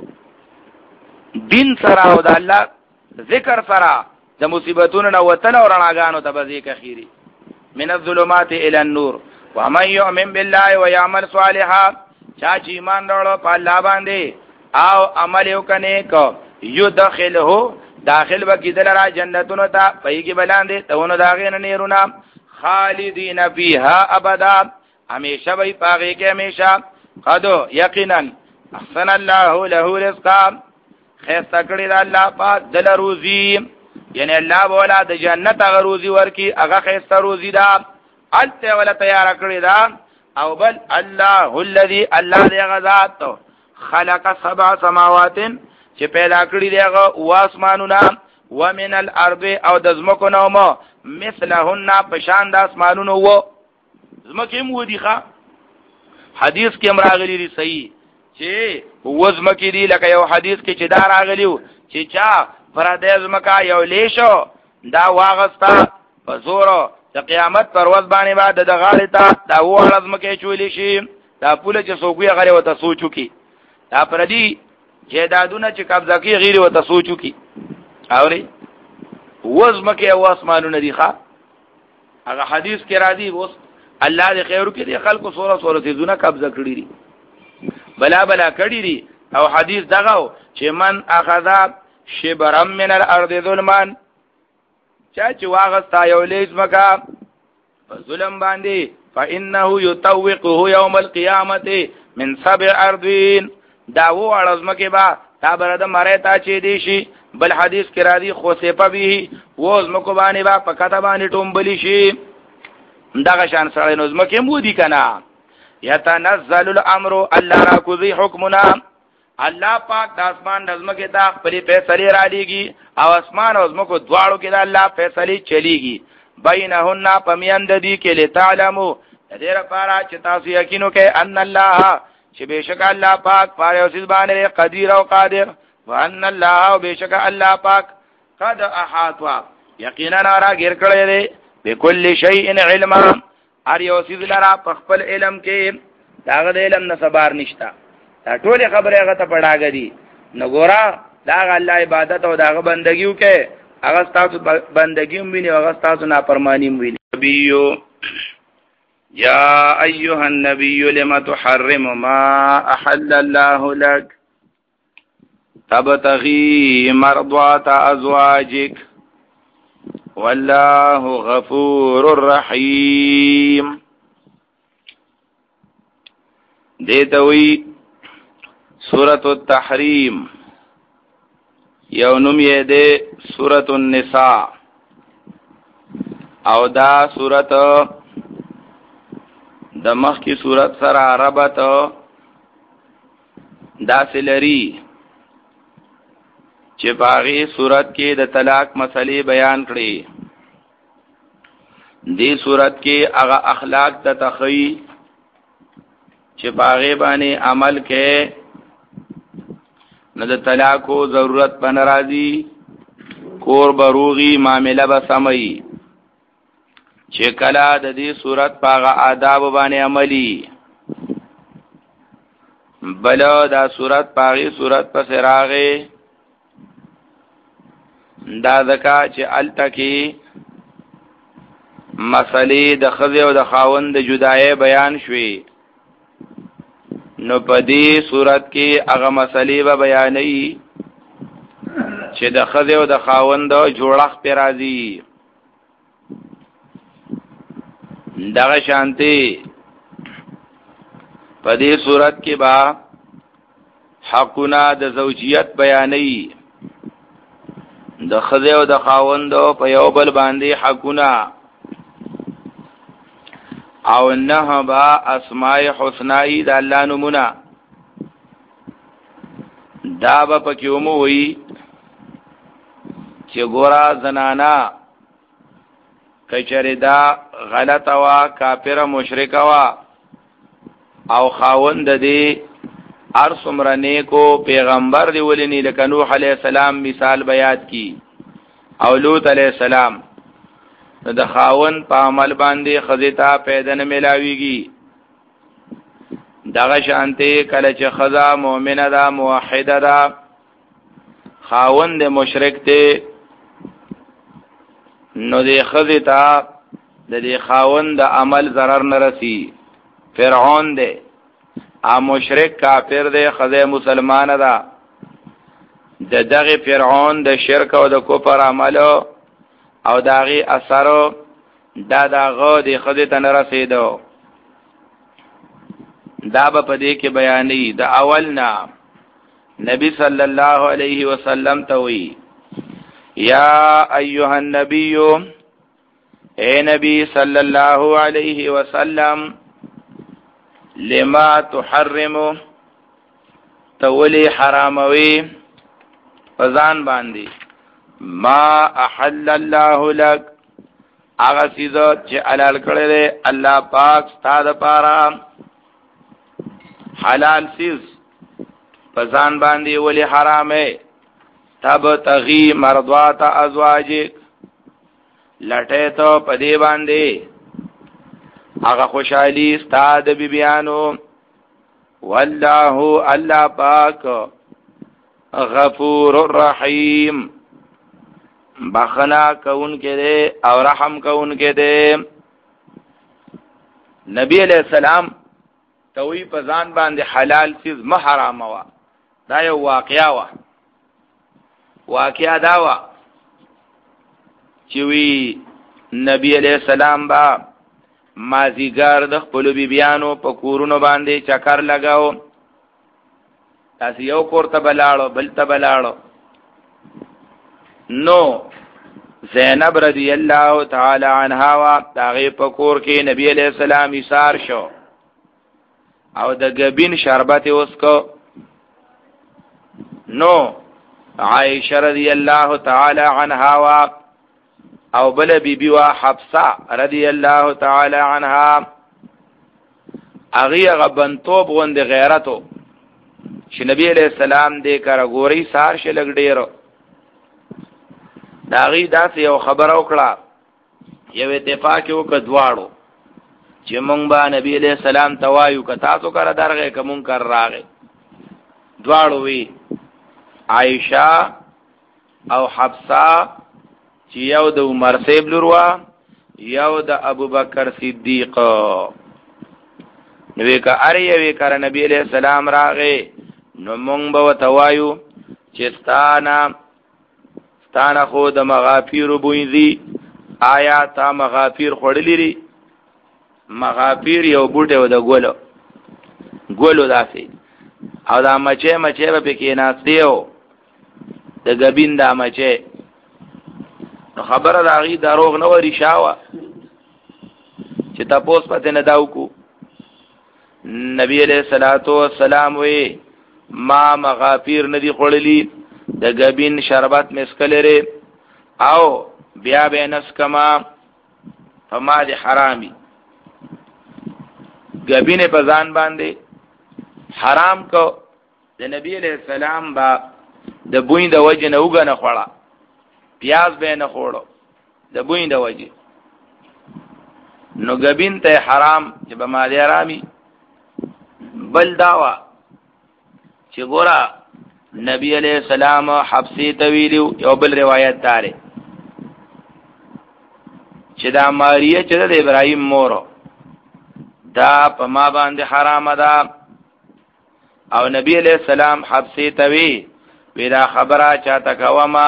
دین سره او د الله ذکر سره د مصیبتونو نه وتل او رڼاګانو ته بځې کخيري من الظلمات الى النور ومن يؤمن بالله ويعمل صالحا چا چې ایمان راوړ په الله باندې او عمل وکنه کو يدخله داخل وکیدل را جنتونو ته پېږي بلاندې تهونو داغې نه نیرونه خالدین فیها ابدا همیشه وي پاږي کې همیشه قدو یقینا احسن الله له رزقا خیر تکړه د الله پاک دل روزي یعنی الله بولا د جنت هغه روزي ورکی هغه خیر روزي دا الته ولا تیار کړی دا او بل الله الذي الله دې غذات خلق سبع سماوات چې پیدا کړی دی هغه واسمانونه ومن الارض او د زمکو نومو مثلهن پشان د اسمانونو وو زمکه مو دي ښا حدیث کې امراغلی دی صحیح چې وزمکه دی لکه یو حدیث کې چې دا راغلیو چې چا فرادیز مکا یو لیشو دا واغستا په زورو د قیامت پر ورځ باندې بعد د غاړې ته دا وړز مکه چولی شي دا پوله چې سوګي غره وته سوچو کی دا پردي جیدادونه چې قبضه کوي غیر وته سوچو کی اوري وزمکه او اسمانونه دي ښا هغه حدیث کې راځي وس الله دې خیر کې دې خلکو سوره سوره زونه قبضه کړی دي بلا بلا کړی دي او حدیث دغه چې من اخذ شبرا من الارض ظلما چا چې واغستا یو لیز مکا ظلم باندې فانه يطوقه يوم القيامه من سبع ارضين داو ارزمکه با تا برده مره تا چې دی شي بل حدیث کې را دي خوسپه به و زمکو باندې با پکته باندې ټومبلی شي دغه شان سره نظمکه مو دي کنه يتنزل الامر الله را کوزي حکمنا الله پاک د اسمان نظمکه دا خپل فیصله را لېږي او اسمان او زمکو دواړو کې د الله فیصله چلیږي بینهن پمیند دی کې لتعلمو دې لپاره چې تاسو یقینو کې ان الله چې بشک الله پاک پاره اوس باندې قدیر او قادر وان الله بشک الله پاک قد احاط یقینا را غیر کړی دی بكل شیء علما ار یو سیز لرا په خپل علم کې داغه د علم نه صبر نشتا دا ټول خبره هغه ته پڑھاګی نو ګورا دا الله عبادت او داغه بندگیو کې هغه تاسو بندگیوم ویني هغه تاسو نافرمانیم ویني نبیو یا ایها النبی لما تحرم ما احل الله لك تبتغي مرضات ازواجك والله غفور رحیم دیتوی سورۃ التحریم یو نوم یې ده سورۃ النساء او دا سورۃ د مخ کی سورۃ سره ربط دا سلری چې باغی سورۃ کې د طلاق مسلې بیان کړي دې سورۃ کې هغه اخلاق ته تخی چې باغی باندې عمل کې نه د طلاقو ضرورت بن راځي کور بروغي معاملې به سمي چې کلا د دې صورت پاغه آداب باندې عملی بل دا صورت پاغي صورت پس راغې دا ځکه چې التکی مسلې د خزه او د خاوند د جدای بیان شوي نو په دې صورت کې هغه مسلې به بیانې چې د خزه او د خاوند جوړخ پر راځي دغه شانتی په دې صورت کې با حقونه د زوجیت بیانې د خزه او د خاوند په یو بل باندې حقونه او نه با اسماء حسنای د الله نمونه دا به پکې وموي چې ګورا زنانا کچری دا غلط وا کافر مشرک وا او خاوند دی ارسمره نیکو پیغمبر دی ولنی لکه نوح علیہ السلام مثال بیات کی او لوط علیہ السلام د خاوند په عمل باندې خزیتا پیدا نه ملاویږي دغه شانته کله چې خزا مؤمنه ده موحده ده خاوند مشرک دی نو دی خزیتا د دې خاوند د عمل zarar نه رسی فرعون دی ا مشرک کافر دی خزه مسلمان ده د دغه فرعون د شرک او د کفر عمل او داغي اثر دا داغه د خزه ته نه رسیدو دا به په دې کې بیانې د اولنا نبی صلی الله علیه وسلم ته وی یا ایها النبی اے نبی صلی الله علیه وسلم لما تحرم تولی حراموی فزان باندې ما احل الله لك هغه سیزه چې حلال کړی دی الله پاک ستاسو لپاره حلال سیز فزان باندې ولی حرامه تب تغي مرضات ازواجک لټه ته پدی باندې هغه خوشحالي ستاد بیبیانو والله الله پاک غفور الرحیم بخنا کون کې دے او رحم کون کې دے نبی علیہ السلام توی په ځان باندې حلال چیز ما حرام وا. دا یو واقعا وا. واقعا دا وا چې وی نبی علیہ السلام با مازیګر د خپل بیبيانو په کورونو باندې چکر لگاو. تاسو یو کور ته بلاړو بل ته بلاړو. نو زینب رضی الله تعالی عنها وا داغه په کور کې نبی علیہ السلام ایثار شو او د غبین شربت اوسکو. نو عائشہ رضی الله تعالی عنها وا او بل بیبی وا حفصه رضی الله تعالی عنها اغي غبنتوب غوند غیرتو چې نبی علیہ السلام دې کار غوري سار ش لګ ډیرو. داغي داس یو خبر او کړه یو اتفاق یو کډواړو چې مونږ با نبی علیہ السلام توایو ک تاسو کار درغه کوم کار راغې. دواړو وی عائشہ او حفصه چې یو د عمر سیب لوروا یو د ابوبکر صدیق. نو وی کا اری وی کار نبی علیہ السلام راغې نو مونږ به توایو چې ستانا ستانا خو د مغافیر بوینځي. آیا تا مغافیر خړلې لري؟ مغافیر یو بوټه و د ګولو ګولو داسې او دا مچه مچه به پکې ناستیو د غبین دا مچه. نو خبره راغی دروغ نه وری شاوه چې تاسو پته نه داو کو. نبی علیہ الصلوۃ والسلام وی ما مغافیر ندی خړلی د غبین شربت مسکلره او بیا به نس کما فما دی حرامي. غبین په ځان باندې حرام کو د نبی علیہ السلام با د بوین د وجه نه وګنه خوړه پیاز به نه خوړو د بوین د وجه. نو غبین ته حرام چې به مال حرامي. بل داوا چې ګورا نبی علیہ السلام حبسی طویلو یو بل روایت داره چې دا ماریه چې د ابراهیم مورو دا په ما باندې حرام ده او نبی علیہ السلام حبسی طوی ویدا خبره چاته کوما.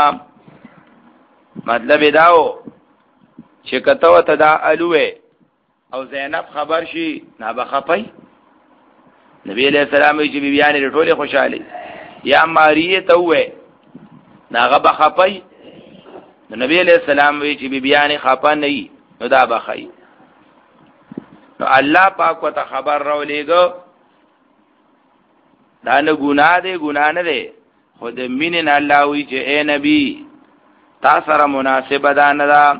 مطلب داو چې کته وته دا الوه او زینب خبر شي نه بخپای. نبی علیہ السلام چې بیبیانې ټوله خوشاله یا ماریه ته وې ناغه بخپای. نبی علیہ السلام وی چې بیبیانې خپه نه نو دا بخای. نو الله پاک وته خبر راو لېګو دا نه ګناه دی ګناه نه دی خود مين نه الله وی چې اے نبی تا سره مناسبه ده نه ده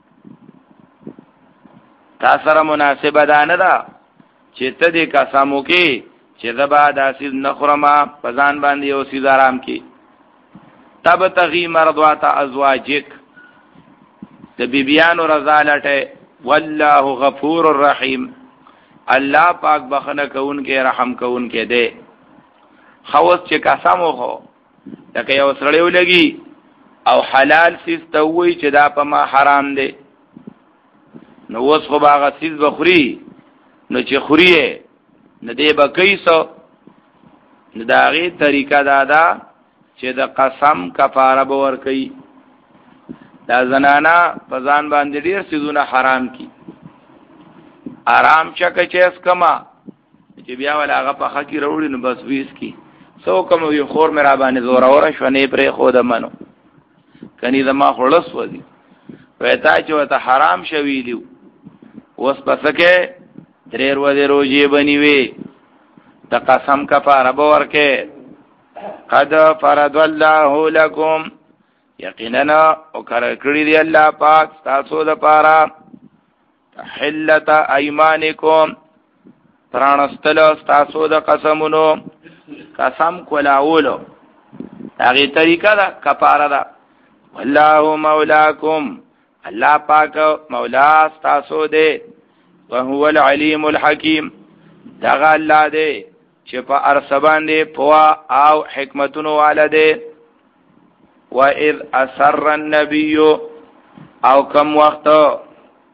تا سره مناسبه ده نه ده چې ته دې قسمو کې چې زبا داسې نخرما پزان باندې او سیز آرام کې تب تغي مرضات ازواجک د بیبیانو رضا لټه. والله غفور الرحیم الله پاک بخنه کون کې رحم کون کې دے. خوس چې قسمو خو لکه یو سړیو لګي او حلال سیس ته وای چې دا په ما حرام دی نو وس خو باغ سیس بخوري نو چې خوري نه دی بکیسو نو داغي طریقه دادا چې د قسم کفاره به ور کوي. دا زنانا پزان باندې ډیر سيزونه حرام کی آرام چکه چیس کما چې بیا ولا هغه په خکی وروړي نو بس ویس کی سو کوم یو خور مې را باندې زور اور شونه پرې خو د منو کني زما خلص ودی وتا چې وته حرام شویلیو وس پسکه دریر و دې روزي بنی وی د قسم کفاره به ورکه. قد فرض الله لكم یقینا او کړی دی الله پاک تاسو د پاره حلت ایمانکم پرانستل تاسو د قسمونو قسم کولاولو هغه طریقه دا کفاره ده. والله مولاکم الله پاک مولا تاسو دی وهو العلیم الحکیم دغه الله دی چې په ارسبان دی پوا او حکمتونو والده. وَإِذْ أَسَرَّ النَّبِيُّ او کم وقت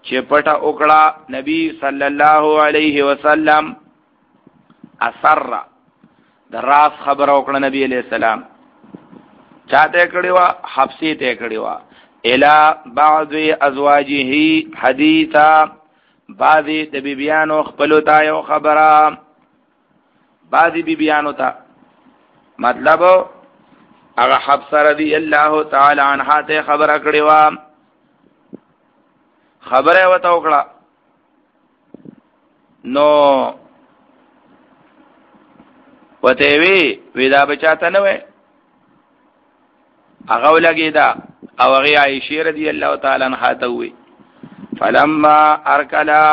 چې پټه وکړه نبی صلی الله علیه وسلم اثر د راز خبر وکړه نبی علیہ السلام چاته کړي وا حبسی ته کړي وا الی بعض ازواجه حدیثا بعضی د بیبیانو خپل تا یو خبره بعضی بیبیانو ته مطلب هغه حفصه رضی الله تعالی عنها ته خبره کړي وا خبره وته وکړه نو وته وی ودا بچاته نه وې هغه ولګیدا او هغه عائشہ رضی الله تعالی عنها ته وی فلما ارکلا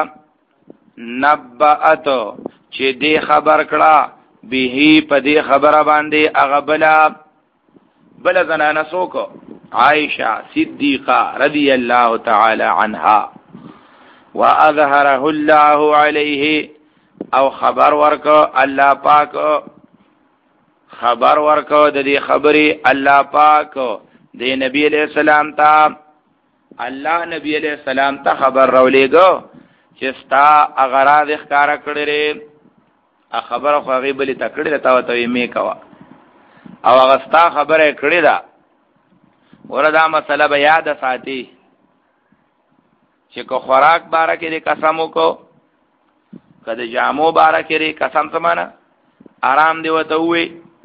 نبأت چې دې خبر کړه به په دې خبره باندې هغه بلا بل زنانه څوک عائشہ صدیقہ رضی الله تعالی عنها واظهره الله علیه او خبر ورکو الله پاک خبر ورکو د دې خبرې الله پاک د نبی علیہ السلام ته الله نبی علیہ السلام ته خبر راولېګو چې ستا اغراض ښکارا کړې ا خبره خو غیبلی تکړه تا وته می کوا او هغه ستا خبره کړې ده وردا مسله به یاد ساتي چې کو خوراک بارکه دې قسم وکړو کله جامو بارکه دې قسم سمانه آرام دی وته وې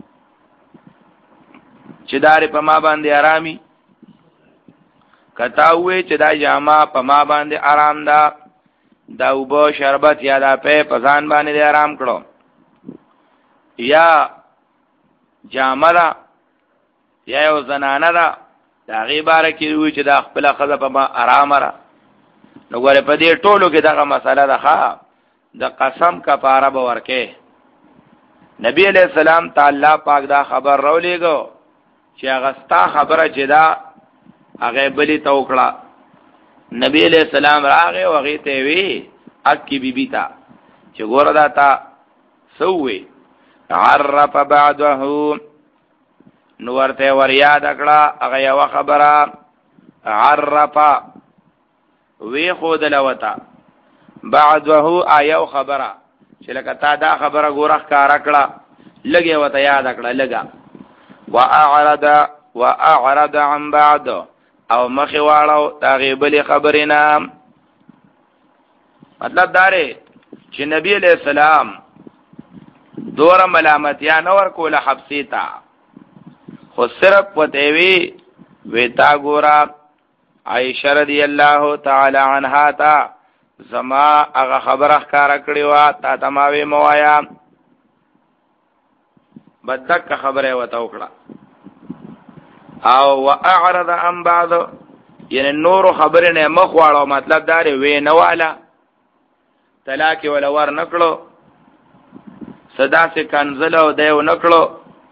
چې دار په ما باندې آرامي کتا وې چې دا جاما په ما باندې آرام دا دا وبو شربت یا دا په پزان باندې آرام کړو یا جاملا یا یو زنانه دا دا غیباره کې وی چې دا خپل خزه په ما آرام را نو غره په دې ټولو کې دا مسله ده ښا د قسم کفاره به ورکه نبی علیہ السلام تعالی پاک دا خبر راولېګو چې هغه ستا خبره چې دا هغه بلی توکړه نبی علیہ السلام راغه او هغه ته وی اکی بیبی تا چې ګور دا تا سوې عرف بعده نو ورته ور یاد کړه هغه یو خبره عرف وی خود لوتا بعده ایو خبره چې لکه تا دا خبره ګورخ کار کړه لګي وته یاد کړه لګا واعرض واعرض عن بعد او مخی واړو دا غیبلی خبرینا مطلب داره چې نبی علیہ السلام دور ملامتیا نور کوله حبسی تا خو صرف وتوی ویتا ګورا عائشہ رضی الله تعالی عنها تا زما هغه خبره ښکارا کړی وا تا تماوي موایا بدک خبره وته وکړه او واعرض عن بعض یعنی نور خبره نه مخ واړو مطلب دار وی نه والا طلاق ولا ور نکړو صدا سے کنزل او دیو نکړو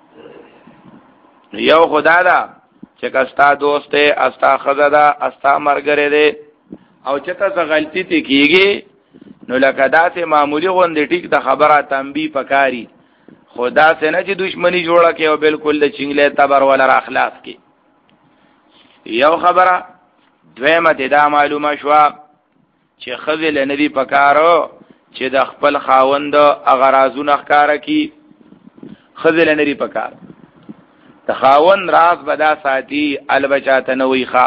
یو خدا دا چې کستا دوست استا خزدا استا مرګره دی او چې تاسو غلطی تی کیږي نو لکه داسې معمولی غوندې ټیک د خبره تنبیه پکاري خدا سے نه چې دشمنی جوړه کې او بالکل د چنګله تبر ولا را اخلاص کې یو خبره دویمه دا معلومه شو چې خذل ندی پکارو چې د خپل خاوند اغرازونه ښکارا کی خذل ندی پکار د خاوند راز بدا ساتي البچاته نوې ښا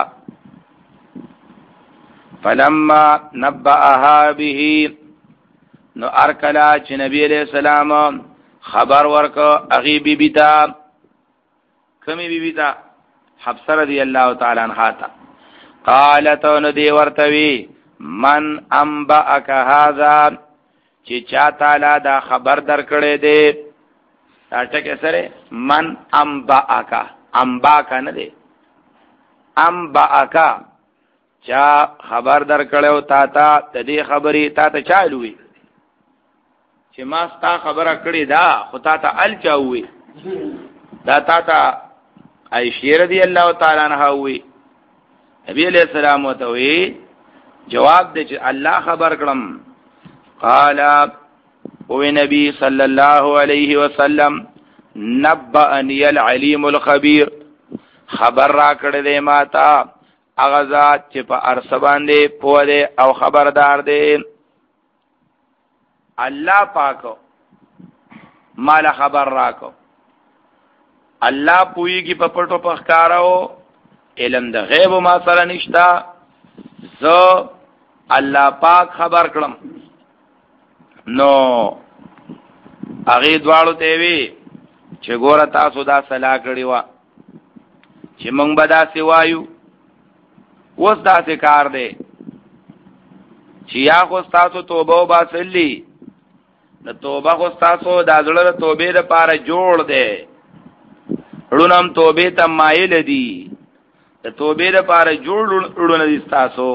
فلما نبأها به نو ارکلا چې نبی علیہ السلام خبر ورکو اغي بی بی تا کمی بی بی تا حفصه رضی الله تعالی عنها تا قالت ندی ورتوی من انبأک هذا چې چا تعالی دا خبر در کړی دی دا ټکه سره من انبأک انبأک نه دی انبأک چا خبر در کړو تا تا د دې خبرې تا ته چالووي چې ما ستا خبره کړې دا خو تا ته ال چاوي دا تا ته عائشہ رضی الله تعالی عنها وی نبی علیہ السلام ته وی جواب دې چې الله خبر کړم قال او نبی صلی الله علیه وسلم نبأنی العلیم الخبیر خبر را کړې دې ما تا هغه ذات چې په ارسه باندې پوه دی او خبردار دی. الله پاک مال خبر راکو. الله پویږي په پټو په ښکارو، علم د غیب ما سره نشتا، زه الله پاک خبر کړم. نو هغه دواړو ته وی چې ګوره تاسو دا صلاح کړی و چې موږ به داسې وایو، اوس داسې کار دی چې یا خو تاسو توبه وباسلی، نو توبه خو تاسو د زړه د توبې لپاره جوړ دی، ړونم توبې ته مایل دي، د توبې لپاره جوړ ړونه دي تاسو،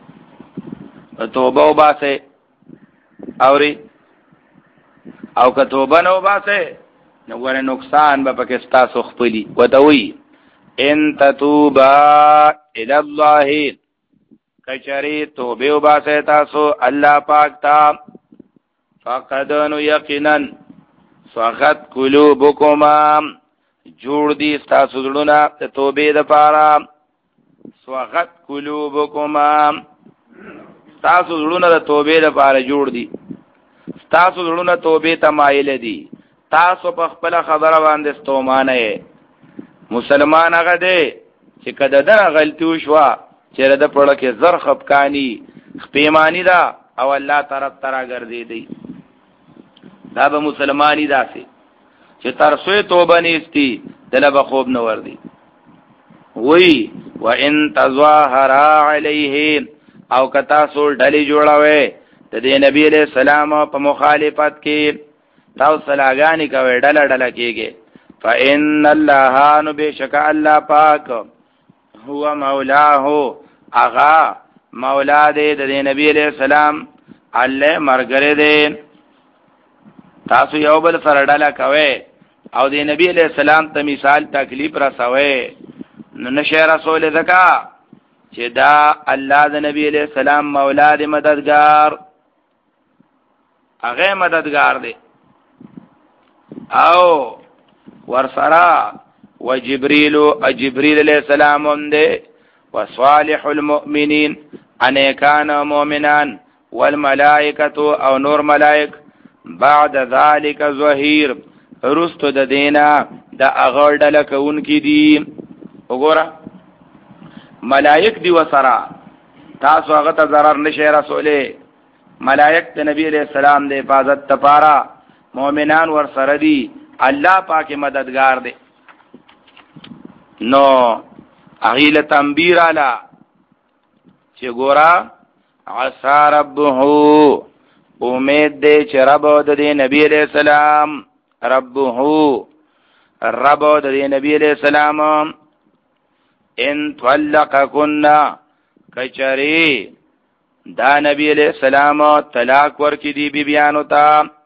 توبه وباسئ اوري او که توبه نه وباسئ نو ګوره نقصان به پکې تاسو خپلي. ورته وایي ان تتوبا الی الله، کچری توبه وباسئ تاسو الله پاک ته، فقد نو یقینا سوغت قلوبکما، جوړ دي تاسو زړونه ته توبې لپاره، سوغت قلوبکما، تاسو زړونه د توبې لپاره جوړ دي، تاسو زړونه توبې ته مایل دي، تاسو په خپل خبره باندې ستومانه یې. مسلمان هغه دی چې کده دغه غلطي وشوه چې د پړه کې زر خپکانی خپېمانی ده او الله طرف ته راګرځېدی، دا به مسلمانی داسې چې تر څو توبه نیستی دله به خوب نه وردی. وی وان تظاهرا علیه، او کتا سو ډلې جوړوي د دې نبی علیہ السلام په مخالفت کې، تاسو سلاګانی کوي ډله ډله کېږي. فإن الله نو بشک الله پاک هو مولاه، اغا مولا دې د نبی علیہ السلام، الله مرګره دې. تاسو یو بل سره ډله کوي او د نبی علیہ السلام ته مثال تکلیف رسوي، نو نشه رسول زکا چې دا الله د نبی علیہ السلام مولا دې مددگار، هغه مددگار دی. او ورسرا و جبریل و جبریل علیہ السلام دے و صالح المؤمنین انیکان مؤمنان والملائکت او نور ملائک بعد ذالک ظهیر، رست د دینا دا اغر ڈلکون کی دی. وګورا ملائک دی وسرا، تاسو هغه ته ضرر نشي رسوله، ملائک د نبی علیہ السلام د حفاظت تپارا، مؤمنان ور سره دی، الله پاک مددگار دی. نو اغیل تنبیر علا چې ګورا عسى ربه، امید دې چې رب د نبی علیہ السلام، ربه رب د نبی علیہ السلام، ان طلقكن، کچری دا نبی علیہ السلام طلاق ورکی دی بی بیانو تا،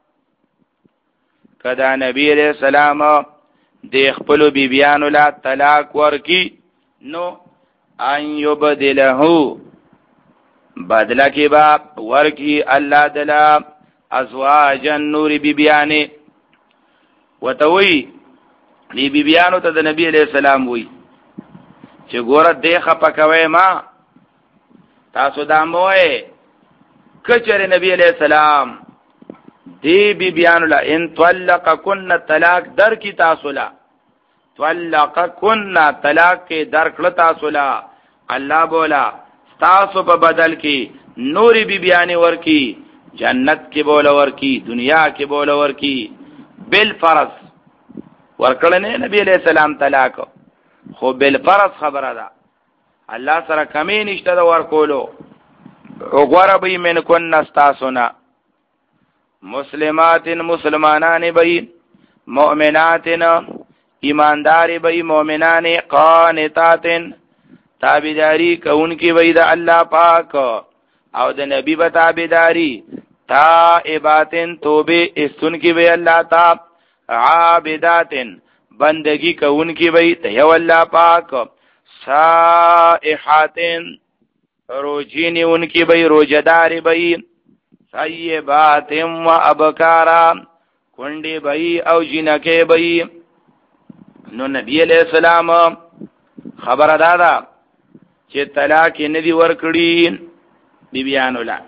کدا نبی علیہ السلام دی خپلو بی بیانو لا طلاق ورکی، نو ان یبدلہو، بدلا کی با ورکی اللہ دلا ازواجن نوری بی بیانی. وتوی دی بی بیانو تا دا نبی علیہ السلام وی چې ګوره دی خپه کوي ما، تاسو دا موئے کچر نبی علیہ السلام دی بی بیانو لا ان طلقکن طلاق در کی تاسو لا، طلقکن طلاق کے در کل تاسو لا، اللہ بولا تاسو په بدل کی نوری بی بیانی ورکی، جنت کی بولا ورکی، دنیا کی بولا ورکی، بالفرض ورکلنے نبی علیہ السلام طلاق، خو بالفرض خبر دا اللہ سره کمی نشته دا ورکولو. وګوره بی من کن نستاسونا مسلمات، مسلمانان بی، مؤمنات ایماندار بی، مؤمنان قانتات تابداری کون کی بی دا اللہ پاک او دا نبی با تابداری، تائبات توبے استن کی بی اللہ تاب، عابدات بندگی کون کی بی تیو اللہ پاک، سائحات روجین ان کی بی روجدار بی، سیبات و ابکارا کنڈی بی او جنکے بی. نو نبی علیہ السلام خبر دادا چې طلاق نه دی ورکړي بیبیانو لا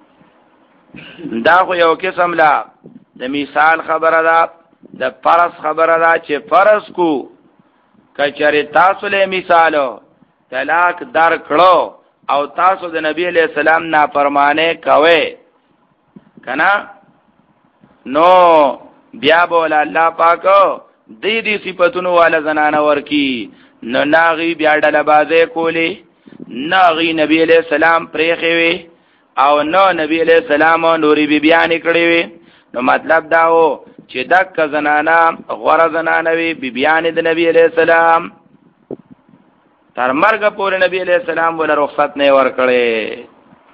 دا خو یو قسم لا د مثال خبره ده د فرض خبره ده چې فرض کو کچره تاسو له مثالو طلاق در کړو او تاسو د نبی علیہ السلام نافرمانه کوي کنا نو بیا بول الله پاک دې دې صفاتونو والا زنانه ورکی نو ناغي بیا ډله بازه کولی ناغي نبی علیہ السلام پرېخي وي او نو نبی علیہ السلام نوري بی بیان کړی وي نو مطلب دا و چې دک زنانه غوړه زنانه وي بی بیان د نبی علیہ السلام تر مرګ پورې نبی علیہ السلام ولا رخصت نه ور کړي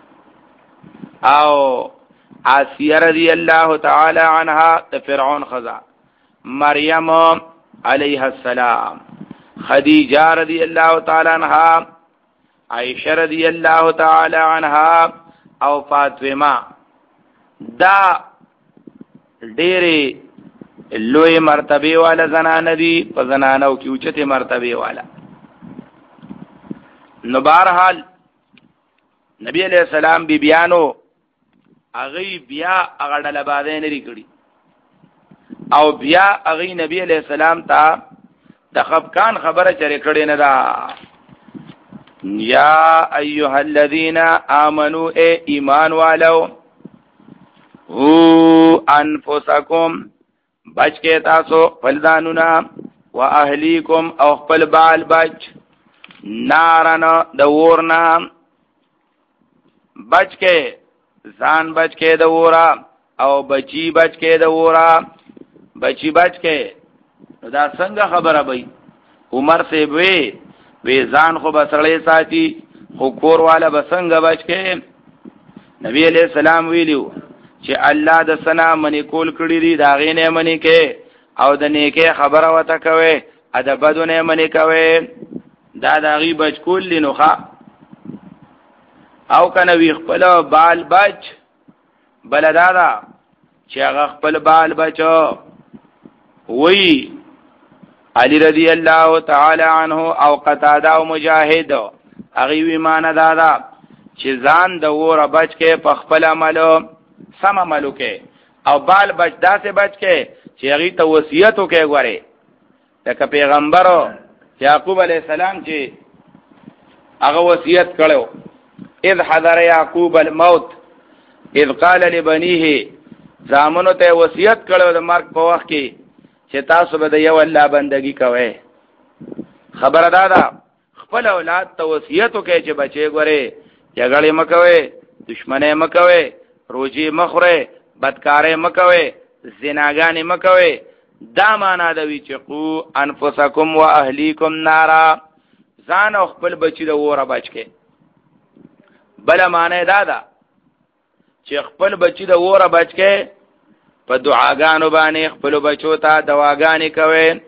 او آسیہ رضی الله تعالی عنها د فرعون خزا مریم علیہ السلام خدیجہ رضی الله تعالی عنها عائشہ رضی الله تعالی عنها او فاطمه دا ډېرې لوی مرتبه والا زنانه دي په زنانو کې اوچته مرتبه والا نو بهرحال نبی علیہ السلام بی بیانو اغي بیا اغه ډله باندې نه لري او بیا اغي نبی علیہ السلام ته د خفقان خبره چرې کړې نه ده یا ایها الذین آمنوا ای ایمان والو او انفسکم بچ کې تاسو فلدانونا و اهلیکم او خپل بال بچ نارنا د ورنا بچ کې ځان بچ کې د ورا او بچی بچ کې د ورا بچی بچ کې دا څنګه خبره وي عمر سے وی وی ځان خو بسړې ساتي خو کور والا بسنګ بچ کې نبی علیہ السلام ویلو چې الله د سنا منی کول کړی دی دا غینه منی کې او د نیکه خبره وته کوي ادب بدونه منی کوي دا داغي بچ کول لنوخه او کنه وی خپل بال بچ بلدادا چې هغه خپل بال بچو وی علی رضی الله تعالی عنہ او قتاده او مجاهد هغه وی مان دادا چې ځان د وره بچ کې په خپل عملو سم عملو کې او بال بچ داسې بچ کې چې هغه ته وصیت وکړي غواړي لکه پیغمبرو یعقوب علیہ السلام چې هغه وصیت کړو اذ حضر یعقوب الموت اذ قال لبنيه زامنو ته وصیت کړو د مرګ په وخت کې چې تاسو به د یو الله بندگی کوئ خبره دادا خپل اولاد ته وصیت وکړي چې بچي ګوره جګړه مکوي دشمنه مکوي روزي مخره بدکارې مکوي زناګانې مکوي دا معنا دوی چې قو انفسکم و اهلیکم نارا ځان او خپل بچی د وره بچ کې بل معنی دا ده چې خپل بچی د وره بچ کې په دعاګانو باندې خپل بچو ته دواګانې کوي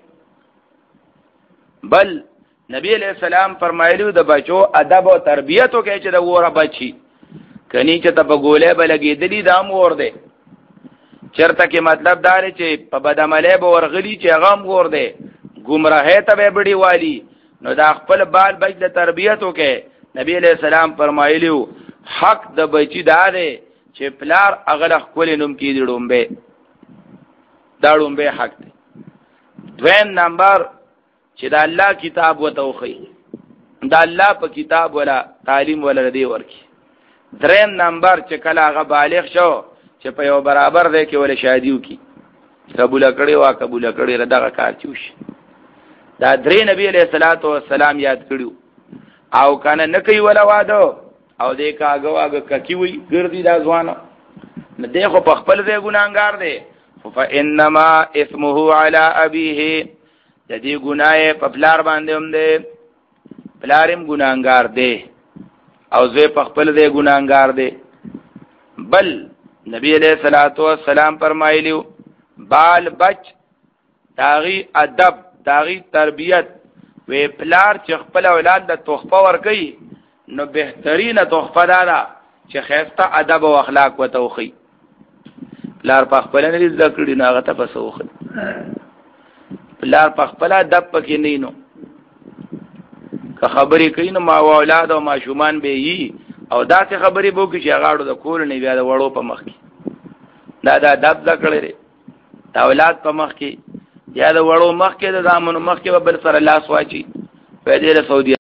بل نبی علیہ السلام فرمایلو د بچو ادب او تربیت وکړي چې د وره بچي کني چې ته په ګولې بلګېدلی دا مور دی چرته کې مطلب دا لري چې په بدعمله به ورغلی چې غم ور دی گمراهه ته به بډي والی نو دا خپل بال بچ د تربیت وکړي نبی علیہ السلام فرمایلیو حق د بچی دا دی چې پلار اغله خپل نوم کې دی ډومبه دا ډومبه حق دی دویم نمبر چې دا الله کتاب وتوخی دا الله په کتاب ولا تعلیم ولا دی ورکی دریم نمبر چې کله هغه بالغ شو چې په یو برابر دی کې ول شادیو کی قبول کړي وا قبول کړي ردغه کار چوش دا درې نبی علیہ الصلوۃ والسلام یاد کړیو او کنه نه کوي ولا واده او دې کاغه واغه ککی وي ګرځي دا ځوانو نه دی خو په خپل ځای ګناګار دی فانما اسمه علی ابيه د دې ګناه په پلار باندې هم دی پلارم ګناګار دی او زه په خپل ځای ګناګار دی بل نبی علیہ الصلوۃ والسلام فرمایلیو بال بچ داغي ادب داغي تربیت وی پلار چې خپل اولاد د تحفه ورکي نو بهترینه تحفه دا چې خیسته ادب او اخلاق وتوخی پلار په خپل نه ذکر نه هغه ته پسوخی پلار په خپل ادب پکې نه نو که خبرې کوي نو ما اولاد او ماشومان به یي او داسې خبرې به وکړي چې هغه د کور نه بیا د وړو په مخ کې دا دا ادب زده کړی دی د اولاد په مخ کې یا د وړو مخ کې د زامنو مخ کې به بل سره لاس واچي په دې له سعودي